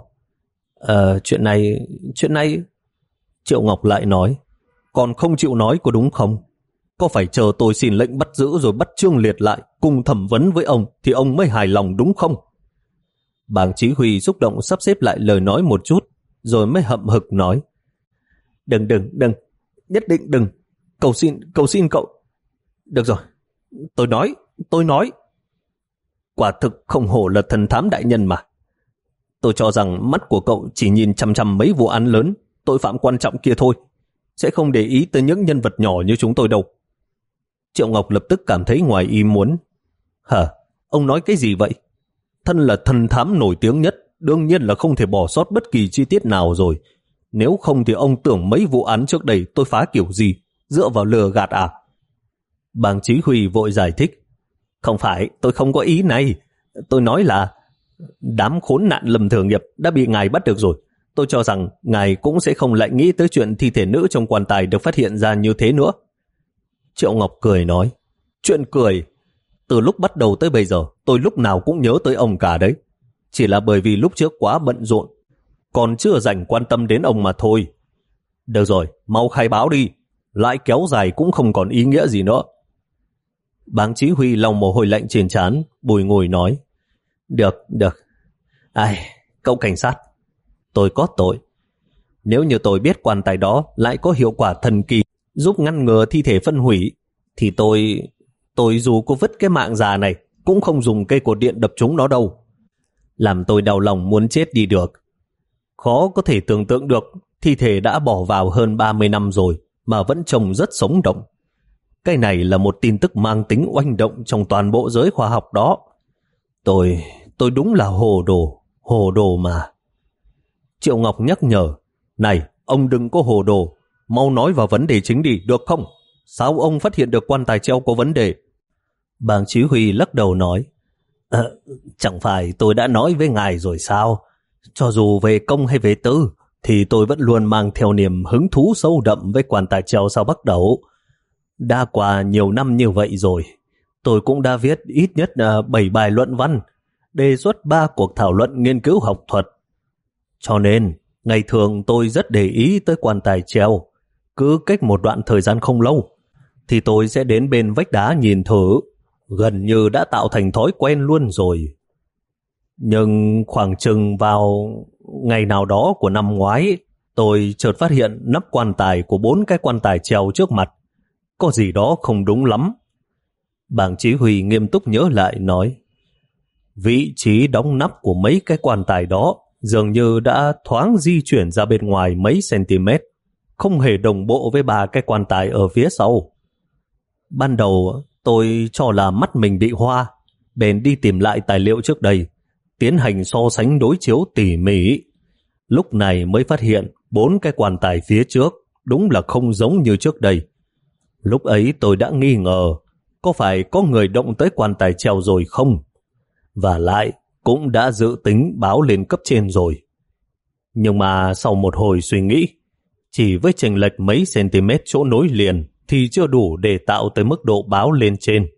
Ờ, chuyện này, chuyện này... Triệu Ngọc lại nói. Còn không chịu nói có đúng không? Có phải chờ tôi xin lệnh bắt giữ rồi bắt Trương Liệt lại cùng thẩm vấn với ông thì ông mới hài lòng đúng không? Bàng Chí Huy xúc động sắp xếp lại lời nói một chút, rồi mới hậm hực nói. Đừng, đừng, đừng, nhất định đừng. Cầu xin, cầu xin cậu. Được rồi, tôi nói, tôi nói. Quả thực không hổ là thần thám đại nhân mà. Tôi cho rằng mắt của cậu chỉ nhìn chăm chăm mấy vụ án lớn, tội phạm quan trọng kia thôi, sẽ không để ý tới những nhân vật nhỏ như chúng tôi đâu. Triệu Ngọc lập tức cảm thấy ngoài ý muốn. Hả? Ông nói cái gì vậy? Thân là thần thám nổi tiếng nhất, đương nhiên là không thể bỏ sót bất kỳ chi tiết nào rồi. Nếu không thì ông tưởng mấy vụ án trước đây tôi phá kiểu gì, dựa vào lừa gạt à? Bàng Chí Huy vội giải thích. Không phải, tôi không có ý này. Tôi nói là đám khốn nạn Lâm Thừa Nghiệp đã bị ngài bắt được rồi. tôi cho rằng ngài cũng sẽ không lại nghĩ tới chuyện thi thể nữ trong quan tài được phát hiện ra như thế nữa. Triệu Ngọc cười nói, chuyện cười? Từ lúc bắt đầu tới bây giờ, tôi lúc nào cũng nhớ tới ông cả đấy. Chỉ là bởi vì lúc trước quá bận rộn, còn chưa dành quan tâm đến ông mà thôi. Được rồi, mau khai báo đi, lại kéo dài cũng không còn ý nghĩa gì nữa. Bàng Chí Huy lau mồ hôi lạnh trên trán, bùi ngùi nói, được, được. Ai, cậu cảnh sát, tôi có tội. Nếu như tôi biết quan tài đó lại có hiệu quả thần kỳ giúp ngăn ngừa thi thể phân hủy, thì tôi, tôi dù có vứt cái mạng già này cũng không dùng cây cột điện đập trúng nó đâu. Làm tôi đau lòng muốn chết đi được. Khó có thể tưởng tượng được thi thể đã bỏ vào hơn ba mươi năm rồi mà vẫn trông rất sống động. Cái này là một tin tức mang tính oanh động trong toàn bộ giới khoa học đó. Tôi, tôi đúng là hồ đồ, hồ đồ mà. Triệu Ngọc nhắc nhở, này, ông đừng có hồ đồ, mau nói vào vấn đề chính đi, được không? Sao ông phát hiện được quan tài treo có vấn đề? Bàng Chí Huy lắc đầu nói, à, chẳng phải tôi đã nói với ngài rồi sao? Cho dù về công hay về tư, thì tôi vẫn luôn mang theo niềm hứng thú sâu đậm với quan tài treo sau bắt đầu. Đã qua nhiều năm như vậy rồi, tôi cũng đã viết ít nhất bảy bài luận văn, đề xuất ba cuộc thảo luận nghiên cứu học thuật. Cho nên, ngày thường tôi rất để ý tới quan tài treo. Cứ cách một đoạn thời gian không lâu, thì tôi sẽ đến bên vách đá nhìn thử, gần như đã tạo thành thói quen luôn rồi. Nhưng khoảng chừng vào ngày nào đó của năm ngoái, tôi chợt phát hiện nắp quan tài của bốn cái quan tài treo trước mặt có gì đó không đúng lắm. Bàng Chí Huy nghiêm túc nhớ lại nói, vị trí đóng nắp của mấy cái quan tài đó dường như đã thoáng di chuyển ra bên ngoài mấy cm, không hề đồng bộ với ba cái quan tài ở phía sau. Ban đầu tôi cho là mắt mình bị hoa, bèn đi tìm lại tài liệu trước đây, tiến hành so sánh đối chiếu tỉ mỉ. Lúc này mới phát hiện bốn cái quan tài phía trước đúng là không giống như trước đây. Lúc ấy tôi đã nghi ngờ có phải có người động tới quan tài treo rồi không, và lại cũng đã dự tính báo lên cấp trên rồi. Nhưng mà sau một hồi suy nghĩ, chỉ với chênh lệch mấy cm chỗ nối liền thì chưa đủ để tạo tới mức độ báo lên trên.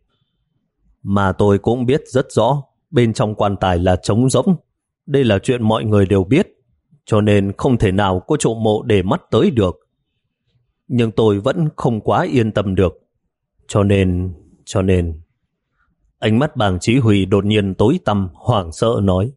Mà tôi cũng biết rất rõ bên trong quan tài là trống rỗng. Đây là chuyện mọi người đều biết, cho nên không thể nào có chỗ mộ để mắt tới được. Nhưng tôi vẫn không quá yên tâm được. Cho nên, cho nên... Ánh mắt Bàng Chí Huy đột nhiên tối tăm, hoảng sợ nói,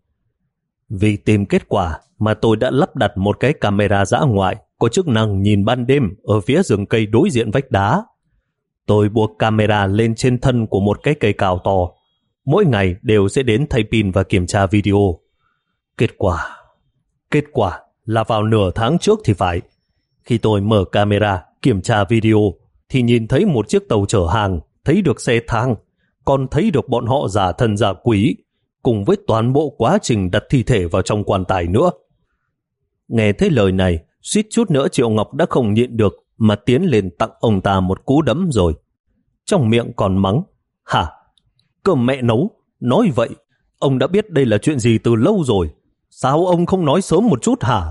vì tìm kết quả mà tôi đã lắp đặt một cái camera dã ngoại có chức năng nhìn ban đêm ở phía rừng cây đối diện vách đá. Tôi buộc camera lên trên thân của một cái cây cao to. Mỗi ngày đều sẽ đến thay pin và kiểm tra video. Kết quả... Kết quả là vào nửa tháng trước thì phải. Khi tôi mở camera kiểm tra video thì nhìn thấy một chiếc tàu chở hàng, thấy được xe thang, còn thấy được bọn họ giả thần giả quỷ, cùng với toàn bộ quá trình đặt thi thể vào trong quan tài nữa. Nghe thấy lời này, suýt chút nữa Triệu Ngọc đã không nhịn được mà tiến lên tặng ông ta một cú đấm rồi. Trong miệng còn mắng, hả? Cơm mẹ nấu, nói vậy, ông đã biết đây là chuyện gì từ lâu rồi. Sao ông không nói sớm một chút hả?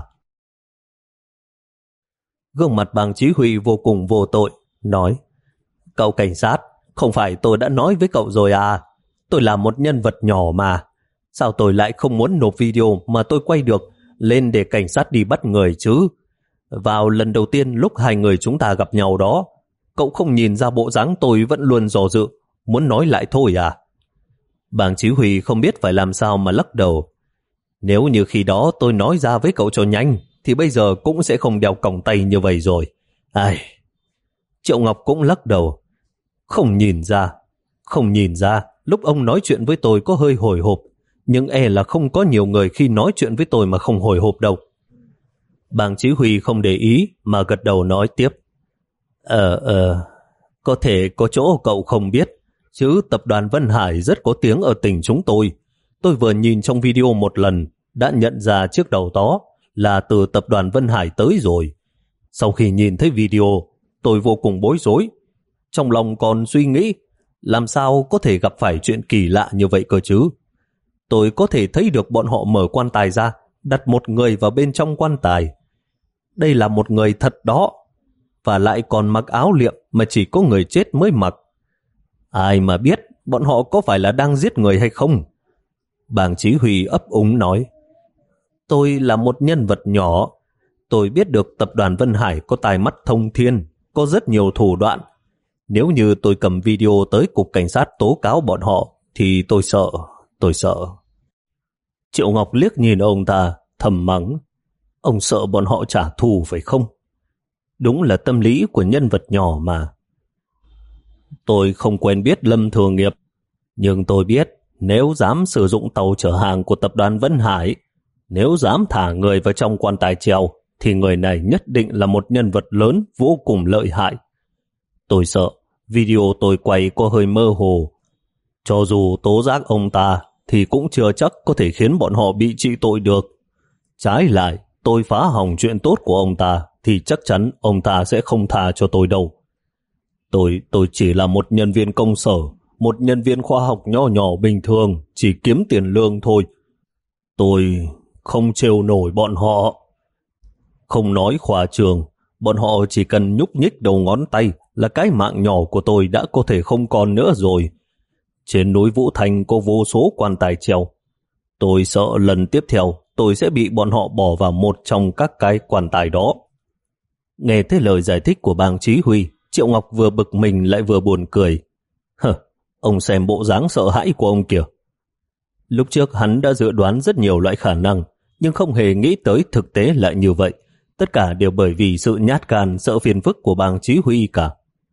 Gương mặt Bàng Chí Huy vô cùng vô tội, nói, cậu cảnh sát, không phải tôi đã nói với cậu rồi à? Tôi là một nhân vật nhỏ mà. Sao tôi lại không muốn nộp video mà tôi quay được lên để cảnh sát đi bắt người chứ? Vào lần đầu tiên lúc hai người chúng ta gặp nhau đó, cậu không nhìn ra bộ dáng tôi vẫn luôn dò dự, muốn nói lại thôi à? Bàng Chí Huy không biết phải làm sao mà lắc đầu. Nếu như khi đó tôi nói ra với cậu cho nhanh, thì bây giờ cũng sẽ không đeo còng tay như vậy rồi. Ai... Triệu Ngọc cũng lắc đầu. Không nhìn ra, không nhìn ra, lúc ông nói chuyện với tôi có hơi hồi hộp, nhưng e là không có nhiều người khi nói chuyện với tôi mà không hồi hộp đâu. Bàng Chí Huy không để ý mà gật đầu nói tiếp. Ờ, ờ, có thể có chỗ cậu không biết, chứ tập đoàn Vân Hải rất có tiếng ở tỉnh chúng tôi. Tôi vừa nhìn trong video một lần, đã nhận ra chiếc đầu đó là từ tập đoàn Vân Hải tới rồi. Sau khi nhìn thấy video, tôi vô cùng bối rối. Trong lòng còn suy nghĩ, làm sao có thể gặp phải chuyện kỳ lạ như vậy cơ chứ? Tôi có thể thấy được bọn họ mở quan tài ra, đặt một người vào bên trong quan tài. Đây là một người thật đó, và lại còn mặc áo liệm mà chỉ có người chết mới mặc. Ai mà biết bọn họ có phải là đang giết người hay không? Bàng Chí Huy ấp úng nói, tôi là một nhân vật nhỏ. Tôi biết được tập đoàn Vân Hải có tai mắt thông thiên, có rất nhiều thủ đoạn. Nếu như tôi cầm video tới cục cảnh sát tố cáo bọn họ, thì tôi sợ, tôi sợ. Triệu Ngọc liếc nhìn ông ta, thầm mắng, ông sợ bọn họ trả thù phải không? Đúng là tâm lý của nhân vật nhỏ mà. Tôi không quen biết Lâm Thường Nghiệp, nhưng tôi biết nếu dám sử dụng tàu chở hàng của tập đoàn Vân Hải, nếu dám thả người vào trong quan tài treo, thì người này nhất định là một nhân vật lớn vô cùng lợi hại. Tôi sợ video tôi quay có hơi mơ hồ. Cho dù tố giác ông ta, thì cũng chưa chắc có thể khiến bọn họ bị trị tội được. Trái lại, tôi phá hỏng chuyện tốt của ông ta, thì chắc chắn ông ta sẽ không tha cho tôi đâu. Tôi, tôi chỉ là một nhân viên công sở, một nhân viên khoa học nhỏ nhỏ bình thường, chỉ kiếm tiền lương thôi. Tôi không trêu nổi bọn họ. Không nói khoa trương, bọn họ chỉ cần nhúc nhích đầu ngón tay là cái mạng nhỏ của tôi đã có thể không còn nữa rồi. Trên núi Vũ Thành có vô số quan tài treo. Tôi sợ lần tiếp theo tôi sẽ bị bọn họ bỏ vào một trong các cái quan tài đó. Nghe thấy lời giải thích của Bàng Chí Huy, Triệu Ngọc vừa bực mình lại vừa buồn cười. Hờ, ông xem bộ dáng sợ hãi của ông kìa. Lúc trước hắn đã dự đoán rất nhiều loại khả năng, nhưng không hề nghĩ tới thực tế lại như vậy. Tất cả đều bởi vì sự nhát gan, sợ phiền phức của Bàng Chí Huy cả.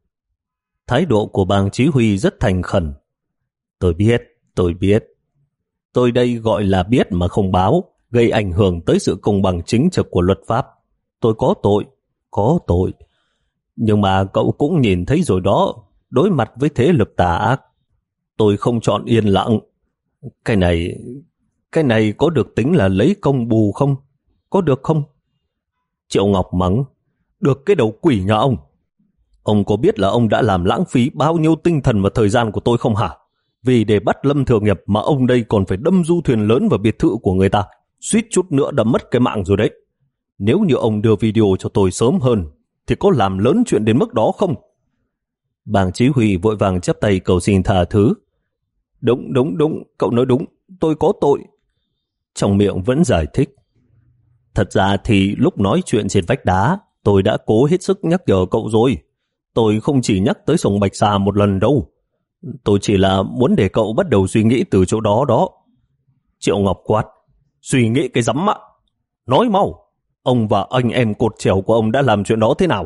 Thái độ của Bàng Chí Huy rất thành khẩn. Tôi biết, tôi biết. Tôi đây gọi là biết mà không báo, gây ảnh hưởng tới sự công bằng chính trực của luật pháp. Tôi có tội, có tội. Nhưng mà cậu cũng nhìn thấy rồi đó, đối mặt với thế lực tà ác, tôi không chọn yên lặng. Cái này, cái này có được tính là lấy công bù không? Có được không? Triệu Ngọc mắng, được cái đầu quỷ nhà ông. Ông có biết là ông đã làm lãng phí bao nhiêu tinh thần và thời gian của tôi không hả? Vì để bắt Lâm Thường Nghiệp mà ông đây còn phải đâm du thuyền lớn vào biệt thự của người ta, suýt chút nữa đã mất cái mạng rồi đấy. Nếu như ông đưa video cho tôi sớm hơn, thì có làm lớn chuyện đến mức đó không? Bàng Chí Huy vội vàng chắp tay cầu xin tha thứ. Đúng, đúng, đúng, cậu nói đúng, tôi có tội. Trong miệng vẫn giải thích. Thật ra thì lúc nói chuyện trên vách đá, tôi đã cố hết sức nhắc nhở cậu rồi. Tôi không chỉ nhắc tới sông Bạch Sa một lần đâu. Tôi chỉ là muốn để cậu bắt đầu suy nghĩ từ chỗ đó đó. Triệu Ngọc quát, suy nghĩ cái rắm ạ. Nói mau, ông và anh em cột trèo của ông đã làm chuyện đó thế nào?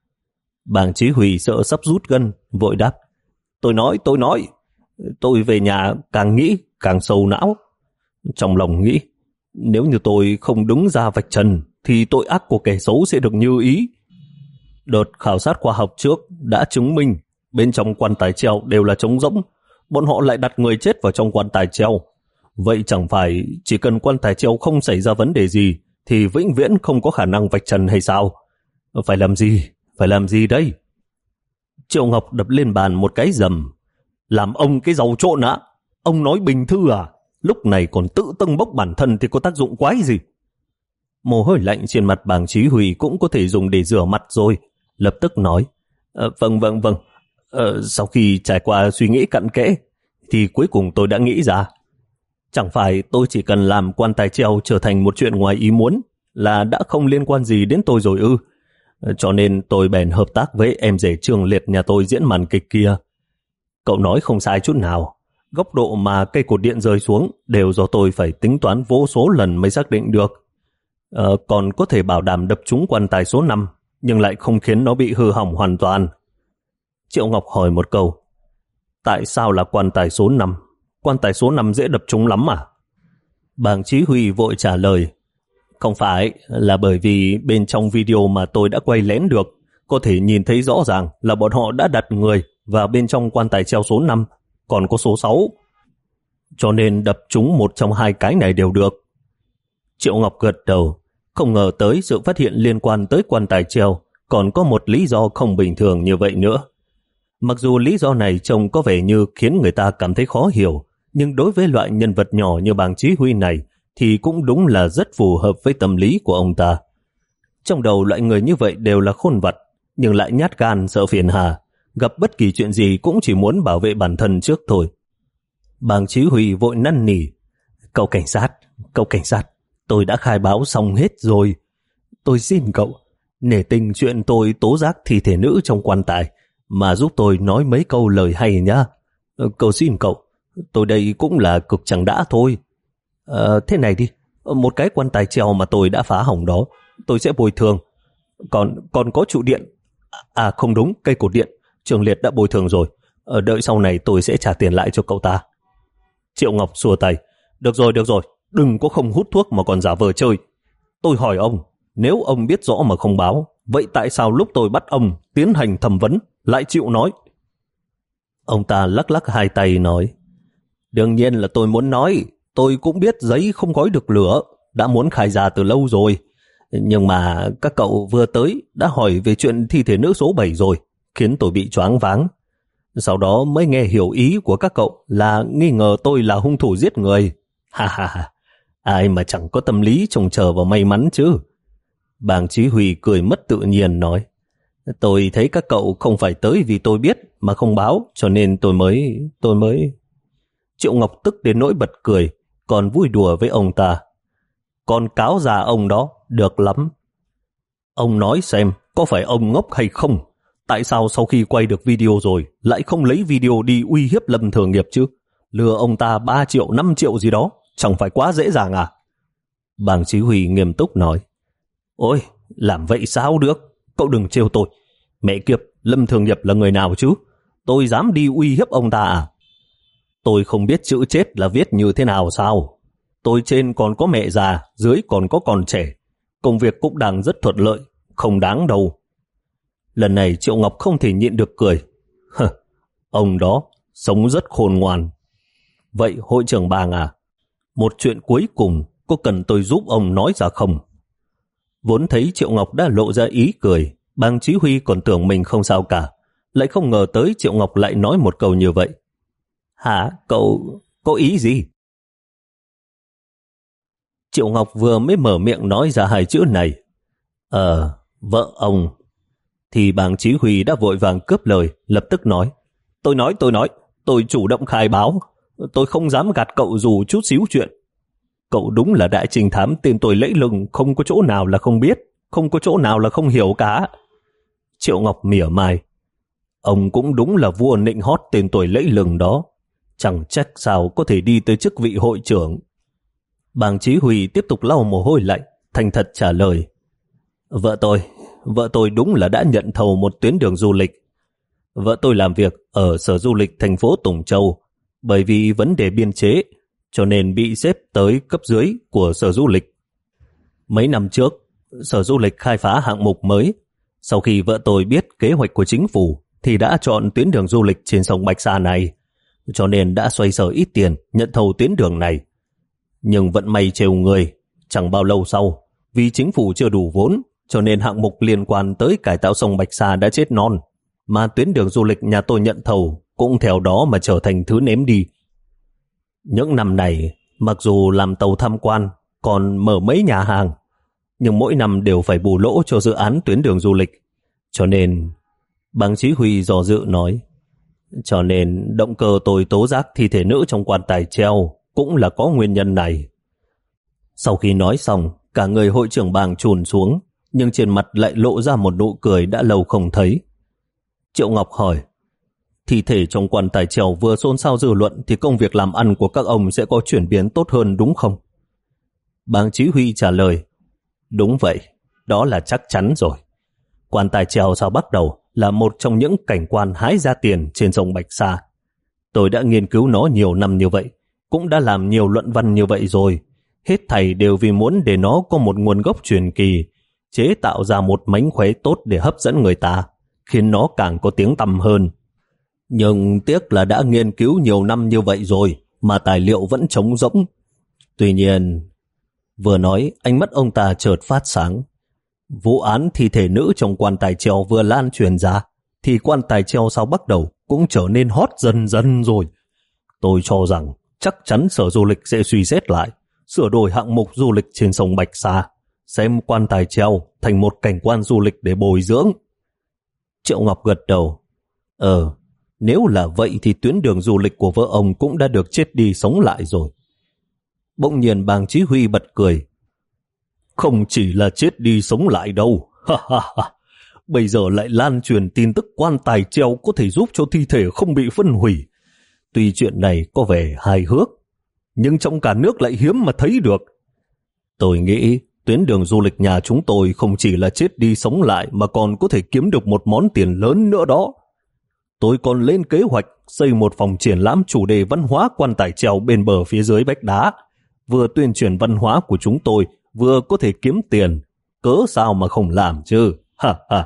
Bàng Chí Huy sợ sắp rút gân, vội đáp. Tôi nói, tôi nói. Tôi về nhà càng nghĩ càng sầu não. Trong lòng nghĩ, nếu như tôi không đứng ra vạch trần, thì tội ác của kẻ xấu sẽ được như ý. Đợt khảo sát khoa học trước đã chứng minh bên trong quan tài treo đều là trống rỗng, bọn họ lại đặt người chết vào trong quan tài treo. Vậy chẳng phải chỉ cần quan tài treo không xảy ra vấn đề gì thì vĩnh viễn không có khả năng vạch trần hay sao? Phải làm gì? Phải làm gì đây? Triệu Ngọc đập lên bàn một cái rầm. Làm ông cái giàu trộn ạ? Ông nói bình thư à? Lúc này còn tự tâng bốc bản thân thì có tác dụng quái gì? Mồ hôi lạnh trên mặt Bàng Chí Huy cũng có thể dùng để rửa mặt rồi. Lập tức nói, à, vâng vâng vâng. À, sau khi trải qua suy nghĩ cặn kẽ, thì cuối cùng tôi đã nghĩ ra. Chẳng phải tôi chỉ cần làm quan tài treo trở thành một chuyện ngoài ý muốn là đã không liên quan gì đến tôi rồi ư? Cho nên tôi bèn hợp tác với em rể Trương Liệt nhà tôi diễn màn kịch kia. Cậu nói không sai chút nào. Góc độ mà cây cột điện rơi xuống đều do tôi phải tính toán vô số lần mới xác định được. Ờ, còn có thể bảo đảm đập trúng quan tài số năm, nhưng lại không khiến nó bị hư hỏng hoàn toàn. Triệu Ngọc hỏi một câu. Tại sao là quan tài số năm? Quan tài số năm dễ đập trúng lắm à? Bàng Chí Huy vội trả lời. Không phải, là bởi vì bên trong video mà tôi đã quay lén được, có thể nhìn thấy rõ ràng là bọn họ đã đặt người vào bên trong quan tài treo số năm, còn có số sáu. Cho nên đập trúng một trong hai cái này đều được. Triệu Ngọc gật đầu, không ngờ tới sự phát hiện liên quan tới quan tài treo còn có một lý do không bình thường như vậy nữa. Mặc dù lý do này trông có vẻ như khiến người ta cảm thấy khó hiểu, nhưng đối với loại nhân vật nhỏ như Bàng Chí Huy này thì cũng đúng là rất phù hợp với tâm lý của ông ta. Trong đầu loại người như vậy đều là khôn vặt, nhưng lại nhát gan sợ phiền hà, gặp bất kỳ chuyện gì cũng chỉ muốn bảo vệ bản thân trước thôi. Bàng Chí Huy vội năn nỉ, cậu cảnh sát, cậu cảnh sát, tôi đã khai báo xong hết rồi. Tôi xin cậu, nể tình chuyện tôi tố giác thi thể nữ trong quan tài, mà giúp tôi nói mấy câu lời hay nhá. Cậu xin cậu, tôi đây cũng là cực chẳng đã thôi. À, thế này đi, một cái quan tài treo mà tôi đã phá hỏng đó, tôi sẽ bồi thường. Còn còn có trụ điện, à không đúng, cây cột điện, Trường Liệt đã bồi thường rồi. Ở đợi sau này tôi sẽ trả tiền lại cho cậu ta. Triệu Ngọc xua tay, được rồi, được rồi, đừng có không hút thuốc mà còn giả vờ chơi. Tôi hỏi ông, nếu ông biết rõ mà không báo, vậy tại sao lúc tôi bắt ông tiến hành thẩm vấn lại chịu nói? Ông ta lắc lắc hai tay nói, đương nhiên là tôi muốn nói, tôi cũng biết giấy không gói được lửa, đã muốn khai ra từ lâu rồi. Nhưng mà các cậu vừa tới đã hỏi về chuyện thi thể nữ số bảy rồi, khiến tôi bị choáng váng. Sau đó mới nghe hiểu ý của các cậu là nghi ngờ tôi là hung thủ giết người. Ha ha ha, ai mà chẳng có tâm lý trông chờ vào may mắn chứ. Bàng Chí Huy cười mất tự nhiên nói, tôi thấy các cậu không phải tới vì tôi biết mà không báo, cho nên tôi mới... tôi mới... Triệu Ngọc tức đến nỗi bật cười, còn vui đùa với ông ta. Con cáo già ông đó, được lắm. Ông nói xem, có phải ông ngốc hay không? Tại sao sau khi quay được video rồi, lại không lấy video đi uy hiếp Lâm Thường Nghiệp chứ? Lừa ông ta ba triệu, năm triệu gì đó, chẳng phải quá dễ dàng à? Bàng Chí Huy nghiêm túc nói, ôi, làm vậy sao được? Cậu đừng trêu tôi. Mẹ kiếp, Lâm Thường Nghiệp là người nào chứ? Tôi dám đi uy hiếp ông ta à? Tôi không biết chữ chết là viết như thế nào sao? Tôi trên còn có mẹ già, dưới còn có con trẻ. Công việc cũng đang rất thuận lợi, không đáng đâu. Lần này Triệu Ngọc không thể nhịn được cười. Hừ, ông đó sống rất khôn ngoan. Vậy hội trưởng Bàng à, một chuyện cuối cùng có cần tôi giúp ông nói ra không? Vốn thấy Triệu Ngọc đã lộ ra ý cười, Bàng Chí Huy còn tưởng mình không sao cả, lại không ngờ tới Triệu Ngọc lại nói một câu như vậy. Hả? Cậu có ý gì? Triệu Ngọc vừa mới mở miệng nói ra hai chữ này, Ờ, vợ ông, thì Bàng Chí Huy đã vội vàng cướp lời, lập tức nói, Tôi nói, tôi nói, tôi chủ động khai báo, tôi không dám gạt cậu dù chút xíu chuyện. Cậu đúng là đại trình thám tên tuổi lẫy lừng, không có chỗ nào là không biết, không có chỗ nào là không hiểu cả. Triệu Ngọc mỉa mai, ông cũng đúng là vua nịnh hót tên tuổi lẫy lừng đó, chẳng trách sao có thể đi tới chức vị hội trưởng. Bàng Chí Huy tiếp tục lau mồ hôi lạnh, thành thật trả lời, Vợ tôi, vợ tôi đúng là đã nhận thầu một tuyến đường du lịch. Vợ tôi làm việc ở Sở Du lịch thành phố Tùng Châu, bởi vì vấn đề biên chế, cho nên bị xếp tới cấp dưới của Sở Du lịch. Mấy năm trước, Sở Du lịch khai phá hạng mục mới. Sau khi vợ tôi biết kế hoạch của chính phủ, thì đã chọn tuyến đường du lịch trên sông Bạch Sa này, cho nên đã xoay sở ít tiền nhận thầu tuyến đường này. Nhưng vận may trêu người, chẳng bao lâu sau, vì chính phủ chưa đủ vốn, cho nên hạng mục liên quan tới cải tạo sông Bạch Sa đã chết non, mà tuyến đường du lịch nhà tôi nhận thầu cũng theo đó mà trở thành thứ ném đi. Những năm này, mặc dù làm tàu tham quan, còn mở mấy nhà hàng, nhưng mỗi năm đều phải bù lỗ cho dự án tuyến đường du lịch. Cho nên, Bàng Chí Huy dò dự nói, cho nên động cơ tôi tố giác thi thể nữ trong quan tài treo cũng là có nguyên nhân này. Sau khi nói xong, cả người hội trưởng Bàng chùn xuống, nhưng trên mặt lại lộ ra một nụ cười đã lâu không thấy. Triệu Ngọc hỏi, thi thể trong quan tài treo vừa xôn xao dư luận thì công việc làm ăn của các ông sẽ có chuyển biến tốt hơn đúng không? Bàng Chí Huy trả lời, đúng vậy, đó là chắc chắn rồi. Quan tài treo sao bắt đầu là một trong những cảnh quan hái ra tiền trên sông Bạch Sa. Tôi đã nghiên cứu nó nhiều năm như vậy, cũng đã làm nhiều luận văn như vậy rồi. Hết thảy đều vì muốn để nó có một nguồn gốc truyền kỳ, chế tạo ra một mánh khóe tốt để hấp dẫn người ta, khiến nó càng có tiếng tăm hơn. Nhưng tiếc là đã nghiên cứu nhiều năm như vậy rồi, mà tài liệu vẫn trống rỗng. Tuy nhiên, vừa nói, ánh mắt ông ta chợt phát sáng. Vụ án thi thể nữ trong quan tài treo vừa lan truyền ra, thì quan tài treo sau bắt đầu cũng trở nên hot dần dần rồi. Tôi cho rằng chắc chắn Sở Du lịch sẽ suy xét lại, sửa đổi hạng mục du lịch trên sông Bạch Sa, xem quan tài treo thành một cảnh quan du lịch để bồi dưỡng. Triệu Ngọc gật đầu. Ờ, nếu là vậy thì tuyến đường du lịch của vợ ông cũng đã được chết đi sống lại rồi. Bỗng nhiên Bàng Chí Huy bật cười. Không chỉ là chết đi sống lại đâu, ha ha ha. Bây giờ lại lan truyền tin tức quan tài treo có thể giúp cho thi thể không bị phân hủy. Tuy chuyện này có vẻ hài hước, nhưng trong cả nước lại hiếm mà thấy được. Tôi nghĩ tuyến đường du lịch nhà chúng tôi không chỉ là chết đi sống lại mà còn có thể kiếm được một món tiền lớn nữa đó. Tôi còn lên kế hoạch xây một phòng triển lãm chủ đề văn hóa quan tài treo bên bờ phía dưới vách đá. Vừa tuyên truyền văn hóa của chúng tôi, vừa có thể kiếm tiền. Cớ sao mà không làm chứ? Ha ha.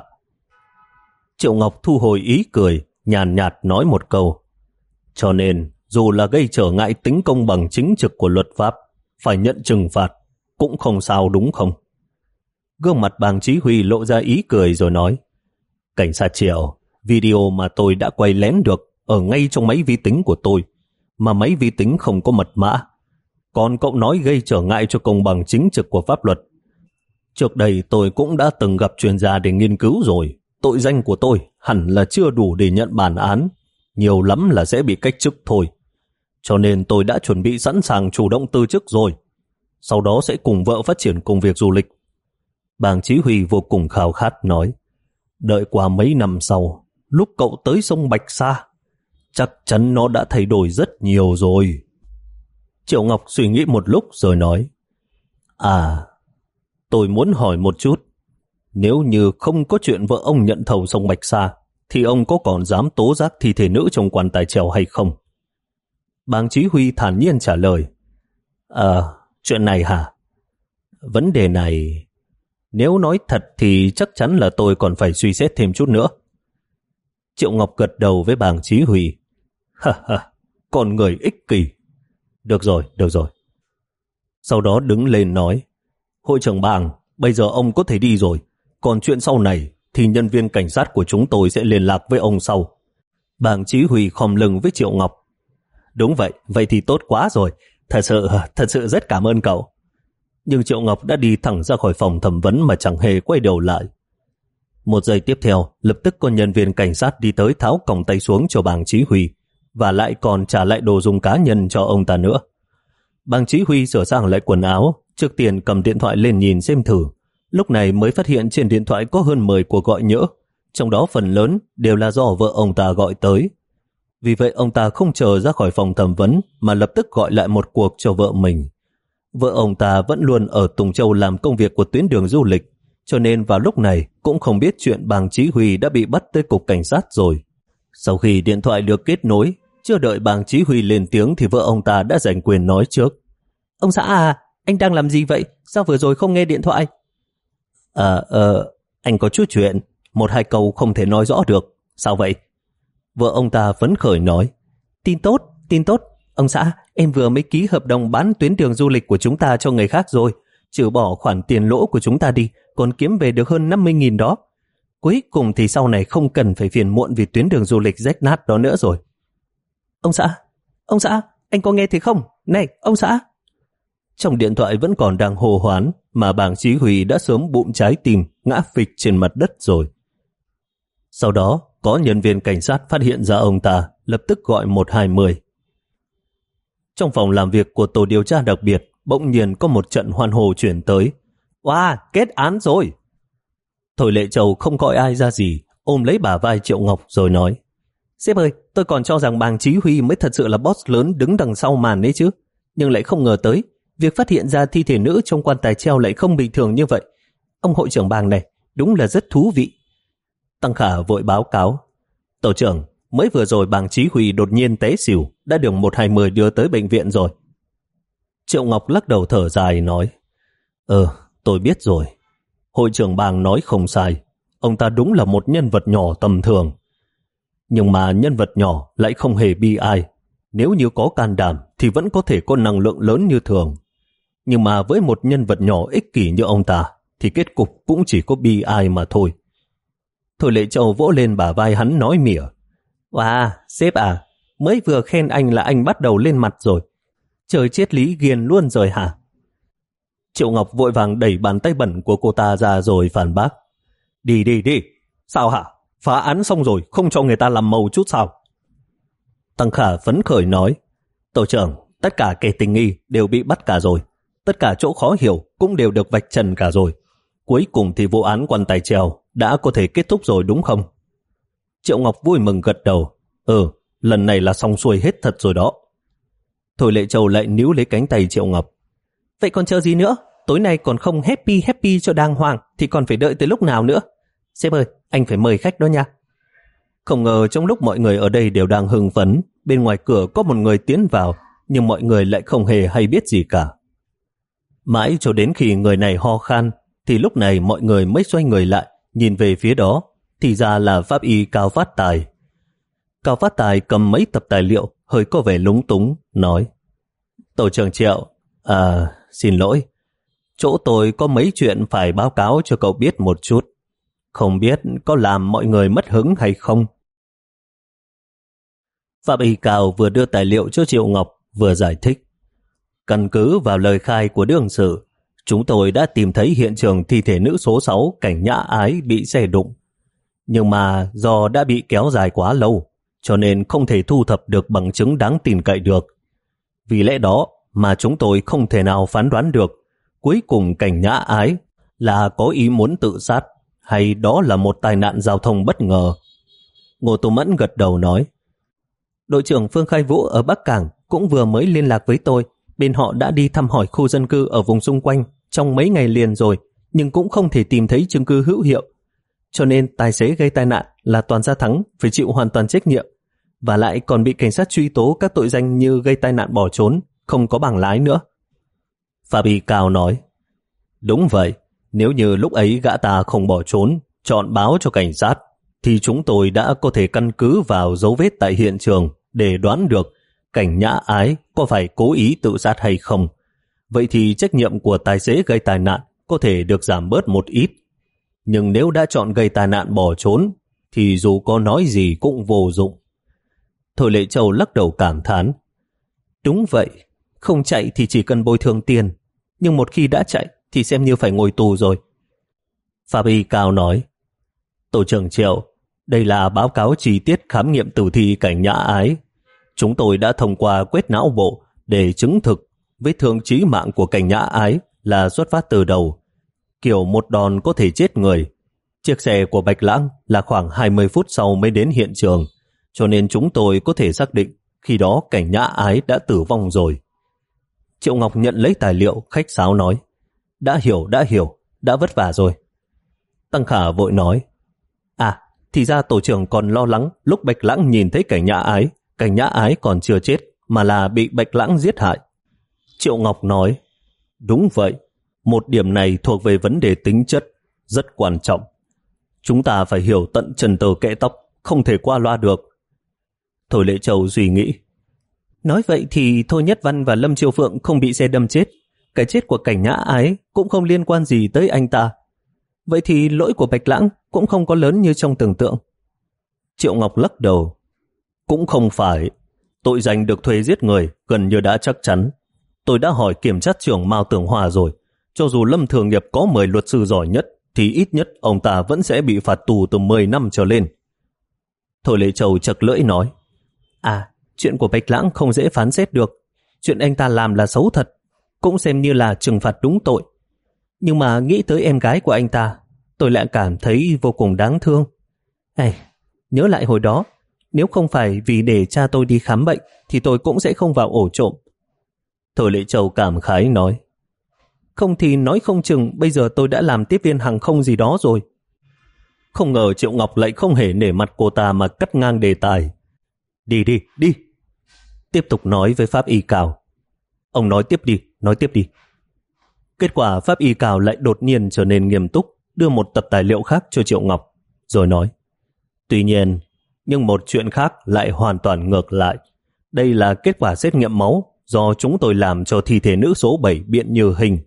Triệu Ngọc thu hồi ý cười, nhàn nhạt nói một câu. Cho nên, dù là gây trở ngại tính công bằng chính trực của luật pháp, phải nhận trừng phạt, cũng không sao đúng không? Gương mặt Bàng Chí Huy lộ ra ý cười rồi nói. Cảnh sát Triệu, video mà tôi đã quay lén được ở ngay trong máy vi tính của tôi, mà máy vi tính không có mật mã. Còn cậu nói gây trở ngại cho công bằng chính trực của pháp luật. Trước đây tôi cũng đã từng gặp chuyên gia để nghiên cứu rồi. Tội danh của tôi hẳn là chưa đủ để nhận bản án, nhiều lắm là sẽ bị cách chức thôi. Cho nên tôi đã chuẩn bị sẵn sàng chủ động từ chức rồi. Sau đó sẽ cùng vợ phát triển công việc du lịch. Bàng Chí Huy vô cùng khao khát nói. Đợi qua mấy năm sau, lúc cậu tới sông Bạch Sa, chắc chắn nó đã thay đổi rất nhiều rồi. Triệu Ngọc suy nghĩ một lúc rồi nói. À, tôi muốn hỏi một chút. Nếu như không có chuyện vợ ông nhận thầu sông Bạch Sa, thì ông có còn dám tố giác thi thể nữ trong quan tài treo hay không? Bàng Chí Huy thản nhiên trả lời. À, chuyện này hả? Vấn đề này, nếu nói thật thì chắc chắn là tôi còn phải suy xét thêm chút nữa. Triệu Ngọc gật đầu với Bàng Chí Huy. Ha ha, con người ích kỷ. Được rồi, được rồi. Sau đó đứng lên nói. Hội trưởng Bàng, bây giờ ông có thể đi rồi. Còn chuyện sau này thì nhân viên cảnh sát của chúng tôi sẽ liên lạc với ông sau. Bàng Chí Huy khom lưng với Triệu Ngọc. Đúng vậy, vậy thì tốt quá rồi. Thật sự, thật sự rất cảm ơn cậu. Nhưng Triệu Ngọc đã đi thẳng ra khỏi phòng thẩm vấn mà chẳng hề quay đầu lại. Một giây tiếp theo, lập tức có nhân viên cảnh sát đi tới tháo còng tay xuống cho Bàng Chí Huy, và lại còn trả lại đồ dùng cá nhân cho ông ta nữa. Bàng Chí Huy sửa sang lại quần áo, trước tiên cầm điện thoại lên nhìn xem thử. Lúc này mới phát hiện trên điện thoại có hơn mười cuộc gọi nhỡ, trong đó phần lớn đều là do vợ ông ta gọi tới. Vì vậy ông ta không chờ ra khỏi phòng thẩm vấn mà lập tức gọi lại một cuộc cho vợ mình. Vợ ông ta vẫn luôn ở Tùng Châu làm công việc của tuyến đường du lịch, cho nên vào lúc này cũng không biết chuyện Bàng Chí Huy đã bị bắt tới cục cảnh sát rồi. Sau khi điện thoại được kết nối, chưa đợi Bàng Chí Huy lên tiếng thì vợ ông ta đã giành quyền nói trước. Ông xã à, anh đang làm gì vậy? Sao vừa rồi không nghe điện thoại? À, ờ, anh có chút chuyện, một hai câu không thể nói rõ được. Sao vậy? Vợ ông ta phấn khởi nói. Tin tốt, tin tốt. Ông xã, em vừa mới ký hợp đồng bán tuyến đường du lịch của chúng ta cho người khác rồi. Trừ bỏ khoản tiền lỗ của chúng ta đi, còn kiếm về được hơn năm mươi nghìn đó. Cuối cùng thì sau này không cần phải phiền muộn vì tuyến đường du lịch rách nát đó nữa rồi. Ông xã, ông xã, anh có nghe thấy không? Này, ông xã. Trong điện thoại vẫn còn đang hô hoán, mà Bàng Chí Huy đã sớm bụng trái tim, ngã phịch trên mặt đất rồi. Sau đó, có nhân viên cảnh sát phát hiện ra ông ta, lập tức gọi một hai không. Trong phòng làm việc của tổ điều tra đặc biệt, bỗng nhiên có một trận hoan hô chuyển tới. Wow, kết án rồi! Thôi Lệ Châu không gọi ai ra gì, ôm lấy bả vai Triệu Ngọc rồi nói. Sếp ơi, tôi còn cho rằng Bàng Chí Huy mới thật sự là boss lớn đứng đằng sau màn đấy chứ. Nhưng lại không ngờ tới, việc phát hiện ra thi thể nữ trong quan tài treo lại không bình thường như vậy. Ông hội trưởng Bàng này, đúng là rất thú vị. Tăng Khả vội báo cáo. Tổ trưởng, mới vừa rồi Bàng Chí Huy đột nhiên té xỉu, đã được một hai không đưa tới bệnh viện rồi. Triệu Ngọc lắc đầu thở dài nói. Ờ, tôi biết rồi. Hội trưởng Bàng nói không sai. Ông ta đúng là một nhân vật nhỏ tầm thường. Nhưng mà nhân vật nhỏ lại không hề bi ai. Nếu như có can đảm thì vẫn có thể có năng lượng lớn như thường. Nhưng mà với một nhân vật nhỏ ích kỷ như ông ta thì kết cục cũng chỉ có bi ai mà thôi. Thôi Lệ Châu vỗ lên bả vai hắn nói mỉa. Wow, sếp à, mới vừa khen anh là anh bắt đầu lên mặt rồi. Trời triết lý ghiền luôn rồi hả? Triệu Ngọc vội vàng đẩy bàn tay bẩn của cô ta ra rồi phản bác. Đi đi đi, sao hả? Phá án xong rồi không cho người ta làm màu chút sao? Tăng Khả phấn khởi nói, tổ trưởng, tất cả kẻ tình nghi đều bị bắt cả rồi. Tất cả chỗ khó hiểu cũng đều được vạch trần cả rồi. Cuối cùng thì vụ án quan tài treo đã có thể kết thúc rồi đúng không? Triệu Ngọc vui mừng gật đầu. Ừ, lần này là xong xuôi hết thật rồi đó. Thôi Lệ Châu lại níu lấy cánh tay Triệu Ngọc. Vậy còn chờ gì nữa? Tối nay còn không happy happy cho đàng hoàng thì còn phải đợi tới lúc nào nữa? Sếp ơi, anh phải mời khách đó nha. Không ngờ trong lúc mọi người ở đây đều đang hưng phấn, bên ngoài cửa có một người tiến vào, nhưng mọi người lại không hề hay biết gì cả. Mãi cho đến khi người này ho khan, thì lúc này mọi người mới xoay người lại, nhìn về phía đó, thì ra là pháp y Cao Phát Tài. Cao Phát Tài cầm mấy tập tài liệu, hơi có vẻ lúng túng, nói, tổ trưởng Triệu, à, xin lỗi, chỗ tôi có mấy chuyện phải báo cáo cho cậu biết một chút. Không biết có làm mọi người mất hứng hay không? Pháp y Cao vừa đưa tài liệu cho Triệu Ngọc, vừa giải thích. Căn cứ vào lời khai của đương sự, chúng tôi đã tìm thấy hiện trường thi thể nữ số sáu Cảnh Nhã Ái bị xe đụng. Nhưng mà do đã bị kéo dài quá lâu, cho nên không thể thu thập được bằng chứng đáng tin cậy được. Vì lẽ đó mà chúng tôi không thể nào phán đoán được cuối cùng Cảnh Nhã Ái là có ý muốn tự sát hay đó là một tai nạn giao thông bất ngờ. Ngô Tô Mẫn gật đầu nói, đội trưởng Phương Khai Vũ ở Bắc Cảng cũng vừa mới liên lạc với tôi. Bên họ đã đi thăm hỏi khu dân cư ở vùng xung quanh trong mấy ngày liền rồi, nhưng cũng không thể tìm thấy chứng cứ hữu hiệu. Cho nên tài xế gây tai nạn là Toàn Gia Thắng phải chịu hoàn toàn trách nhiệm, và lại còn bị cảnh sát truy tố các tội danh như gây tai nạn bỏ trốn, không có bảng lái nữa. Pháp y Cao nói, đúng vậy, nếu như lúc ấy gã ta không bỏ trốn, chọn báo cho cảnh sát, thì chúng tôi đã có thể căn cứ vào dấu vết tại hiện trường để đoán được Cảnh Nhã Ái có phải cố ý tự sát hay không. Vậy thì trách nhiệm của tài xế gây tai nạn có thể được giảm bớt một ít. Nhưng nếu đã chọn gây tai nạn bỏ trốn, thì dù có nói gì cũng vô dụng. Thôi Lệ Châu lắc đầu cảm thán. Đúng vậy, không chạy thì chỉ cần bồi thường tiền, nhưng một khi đã chạy thì xem như phải ngồi tù rồi. Pháp y Cao nói, tổ trưởng Triệu, đây là báo cáo chi tiết khám nghiệm tử thi Cảnh Nhã Ái. Chúng tôi đã thông qua quét não bộ để chứng thực vết thương chí mạng của Cảnh Nhã Ái là xuất phát từ đầu. Kiểu một đòn có thể chết người. Chiếc xe của Bạch Lãng là khoảng hai mươi phút sau mới đến hiện trường, cho nên chúng tôi có thể xác định khi đó Cảnh Nhã Ái đã tử vong rồi. Triệu Ngọc nhận lấy tài liệu, khách sáo nói, đã hiểu, đã hiểu, đã vất vả rồi. Tăng Khả vội nói, à, thì ra tổ trưởng còn lo lắng lúc Bạch Lãng nhìn thấy Cảnh Nhã Ái, Cảnh Nhã Ái còn chưa chết mà là bị Bạch Lãng giết hại. Triệu Ngọc nói, đúng vậy, một điểm này thuộc về vấn đề tính chất, rất quan trọng. Chúng ta phải hiểu tận trần tờ kẽ tóc, không thể qua loa được. Thôi Lệ Châu suy nghĩ, nói vậy thì Thôi Nhất Văn và Lâm Chiêu Phượng không bị xe đâm chết, cái chết của Cảnh Nhã Ái cũng không liên quan gì tới anh ta. Vậy thì lỗi của Bạch Lãng cũng không có lớn như trong tưởng tượng. Triệu Ngọc lắc đầu, cũng không phải. Tội danh được thuê giết người gần như đã chắc chắn. Tôi đã hỏi kiểm sát trưởng Mao Tưởng Hòa rồi, cho dù Lâm Thường Nghiệp có mười luật sư giỏi nhất thì ít nhất ông ta vẫn sẽ bị phạt tù từ mười năm trở lên. Thôi Lệ Châu chật lưỡi nói, à, chuyện của Bạch Lãng không dễ phán xét được. Chuyện anh ta làm là xấu thật, cũng xem như là trừng phạt đúng tội. Nhưng mà nghĩ tới em gái của anh ta, tôi lại cảm thấy vô cùng đáng thương. Ê, nhớ lại hồi đó, nếu không phải vì để cha tôi đi khám bệnh thì tôi cũng sẽ không vào ổ trộm. Thôi Lệ Châu cảm khái nói, không thì nói không chừng bây giờ tôi đã làm tiếp viên hàng không gì đó rồi. Không ngờ Triệu Ngọc lại không hề nể mặt cô ta mà cắt ngang đề tài. Đi đi, đi. Tiếp tục nói với Pháp y Cao. Ông nói tiếp đi, nói tiếp đi. Kết quả Pháp y Cao lại đột nhiên trở nên nghiêm túc, đưa một tập tài liệu khác cho Triệu Ngọc, rồi nói, tuy nhiên, nhưng một chuyện khác lại hoàn toàn ngược lại. Đây là kết quả xét nghiệm máu do chúng tôi làm cho thi thể nữ số bảy Biện Như Hình.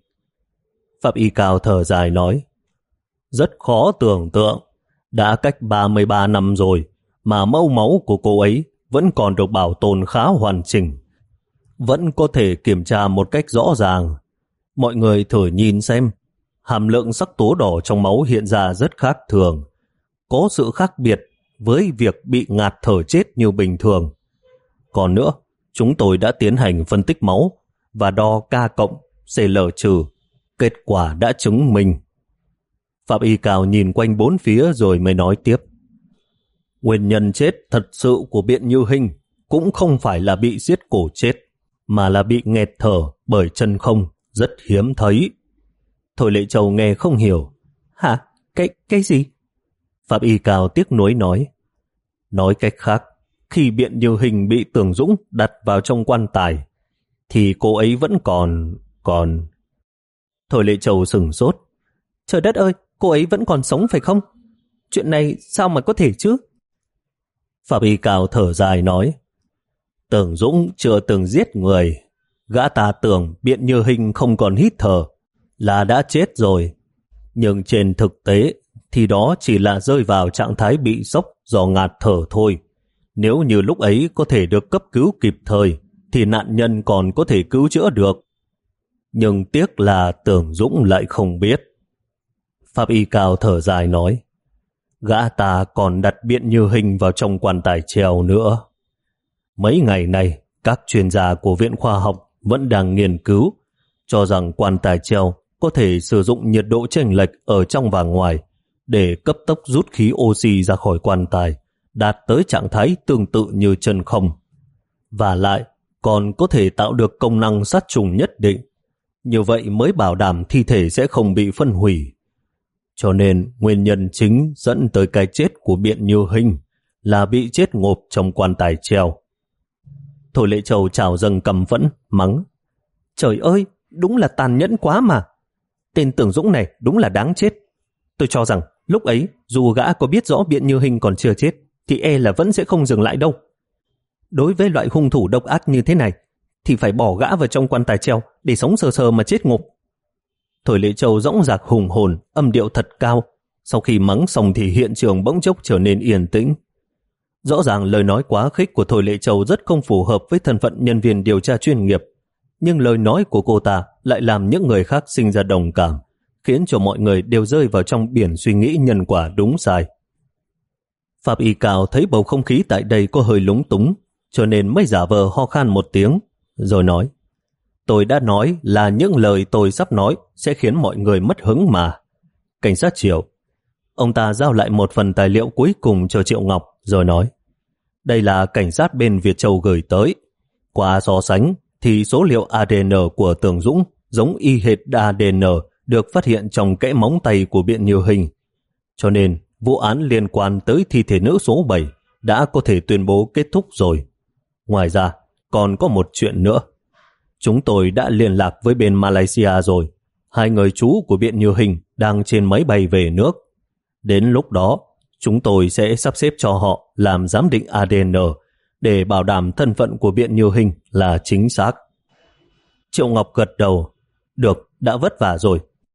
Pháp y Cao thở dài nói, rất khó tưởng tượng, đã cách ba mươi ba năm rồi mà mẫu máu của cô ấy vẫn còn được bảo tồn khá hoàn chỉnh, vẫn có thể kiểm tra một cách rõ ràng. Mọi người thử nhìn xem, hàm lượng sắc tố đỏ trong máu hiện ra rất khác thường, có sự khác biệt với việc bị ngạt thở chết như bình thường. Còn nữa, chúng tôi đã tiến hành phân tích máu và đo K cộng, C L trừ. Kết quả đã chứng minh. Pháp y Cao nhìn quanh bốn phía rồi mới nói tiếp. Nguyên nhân chết thật sự của Biện Như Hinh cũng không phải là bị giết cổ chết, mà là bị nghẹt thở bởi chân không, rất hiếm thấy. Thôi Lệ Châu nghe không hiểu. Hả? Cái, cái gì? Pháp y Cao tiếc nuối nói. Nói cách khác, khi Biện Như Hinh bị Tưởng Dũng đặt vào trong quan tài, thì cô ấy vẫn còn... còn... Thôi Lệ Châu sửng sốt. Trời đất ơi, cô ấy vẫn còn sống phải không? Chuyện này sao mà có thể chứ? Pháp y Cao thở dài nói. Tưởng Dũng chưa từng giết người. Gã ta tưởng Biện Như Hinh không còn hít thở là đã chết rồi. Nhưng trên thực tế thì đó chỉ là rơi vào trạng thái bị sốc do ngạt thở thôi. Nếu như lúc ấy có thể được cấp cứu kịp thời thì nạn nhân còn có thể cứu chữa được. Nhưng tiếc là Tưởng Dũng lại không biết. Pháp y Cao thở dài nói. Gã ta còn đặt Biện Như Hinh vào trong quan tài treo nữa. Mấy ngày này, các chuyên gia của Viện Khoa học vẫn đang nghiên cứu, cho rằng quan tài treo có thể sử dụng nhiệt độ chênh lệch ở trong và ngoài để cấp tốc rút khí oxy ra khỏi quan tài, đạt tới trạng thái tương tự như chân không. Và lại, còn có thể tạo được công năng sát trùng nhất định. Như vậy mới bảo đảm thi thể sẽ không bị phân hủy. Cho nên, nguyên nhân chính dẫn tới cái chết của Biện Như Hinh là bị chết ngộp trong quan tài treo. Thôi Lệ Châu trào dâng căm phẫn, mắng. Trời ơi, đúng là tàn nhẫn quá mà. Tên Tưởng Dũng này đúng là đáng chết. Tôi cho rằng lúc ấy dù gã có biết rõ Biện Như Hinh còn chưa chết thì e là vẫn sẽ không dừng lại đâu. Đối với loại hung thủ độc ác như thế này thì phải bỏ gã vào trong quan tài treo để sống sờ sờ mà chết ngộp. Thôi Lệ Châu dõng dạc hùng hồn, âm điệu thật cao. Sau khi mắng xong thì hiện trường bỗng chốc trở nên yên tĩnh. Rõ ràng lời nói quá khích của Thôi Lệ Châu rất không phù hợp với thân phận nhân viên điều tra chuyên nghiệp, nhưng lời nói của cô ta lại làm những người khác sinh ra đồng cảm, khiến cho mọi người đều rơi vào trong biển suy nghĩ nhân quả đúng sai. Pháp y Cao thấy bầu không khí tại đây có hơi lúng túng, cho nên mới giả vờ ho khan một tiếng, rồi nói. Tôi đã nói là những lời tôi sắp nói sẽ khiến mọi người mất hứng mà. Cảnh sát Triệu. Ông ta giao lại một phần tài liệu cuối cùng cho Triệu Ngọc, rồi nói. Đây là cảnh sát bên Việt Châu gửi tới. Qua so sánh thì số liệu a đê en của Tưởng Dũng giống y hệt a đê en được phát hiện trong kẽ móng tay của Biện Như Hinh. Cho nên vụ án liên quan tới thi thể nữ số bảy đã có thể tuyên bố kết thúc rồi. Ngoài ra, còn có một chuyện nữa. Chúng tôi đã liên lạc với bên Malaysia rồi. Hai người chú của Biện Như Hinh đang trên máy bay về nước. Đến lúc đó, chúng tôi sẽ sắp xếp cho họ làm giám định a đê en để bảo đảm thân phận của Biện Như Hinh là chính xác. Triệu Ngọc gật đầu. Được, đã vất vả rồi.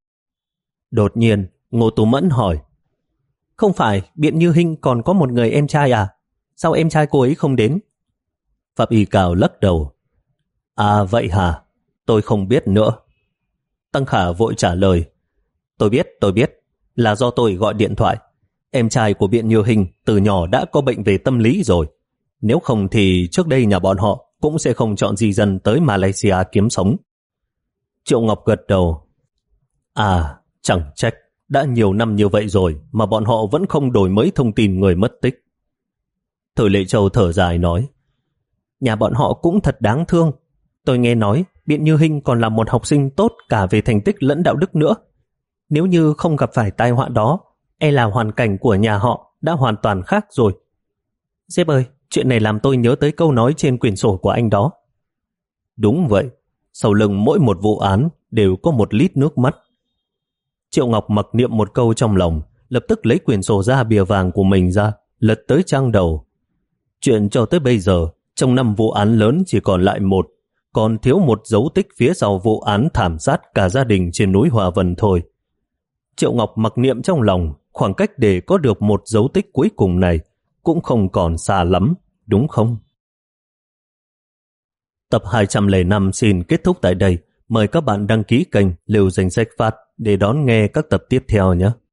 Đột nhiên, Ngô Tú Mẫn hỏi. Không phải Biện Như Hinh còn có một người em trai à? Sao em trai cô ấy không đến? Pháp y Cao lắc đầu. À vậy hả? Tôi không biết nữa. Tăng Khả vội trả lời. Tôi biết, tôi biết. Là do tôi gọi điện thoại. Em trai của Biện Như Hinh từ nhỏ đã có bệnh về tâm lý rồi. Nếu không thì trước đây nhà bọn họ cũng sẽ không chọn di dân tới Malaysia kiếm sống. Triệu Ngọc gật đầu. À, chẳng trách. Đã nhiều năm như vậy rồi mà bọn họ vẫn không đổi mới thông tin người mất tích. Thời Lệ Châu thở dài nói. Nhà bọn họ cũng thật đáng thương. Tôi nghe nói Biện Như Hinh còn là một học sinh tốt cả về thành tích lẫn đạo đức nữa. Nếu như không gặp phải tai họa đó, e là hoàn cảnh của nhà họ đã hoàn toàn khác rồi. Sếp ơi, chuyện này làm tôi nhớ tới câu nói trên quyển sổ của anh đó. Đúng vậy, sau lưng mỗi một vụ án đều có một lít nước mắt. Triệu Ngọc mặc niệm một câu trong lòng, lập tức lấy quyển sổ da bìa vàng của mình ra, lật tới trang đầu. Chuyện cho tới bây giờ, trong năm vụ án lớn chỉ còn lại một, còn thiếu một dấu tích phía sau vụ án thảm sát cả gia đình trên núi Hòa Vân thôi. Triệu Ngọc mặc niệm trong lòng, khoảng cách để có được một dấu tích cuối cùng này cũng không còn xa lắm, đúng không? Tập hai trăm lẻ năm xin kết thúc tại đây. mời các bạn đăng ký kênh Lưu Danh Sách Phát để đón nghe các tập tiếp theo nhé.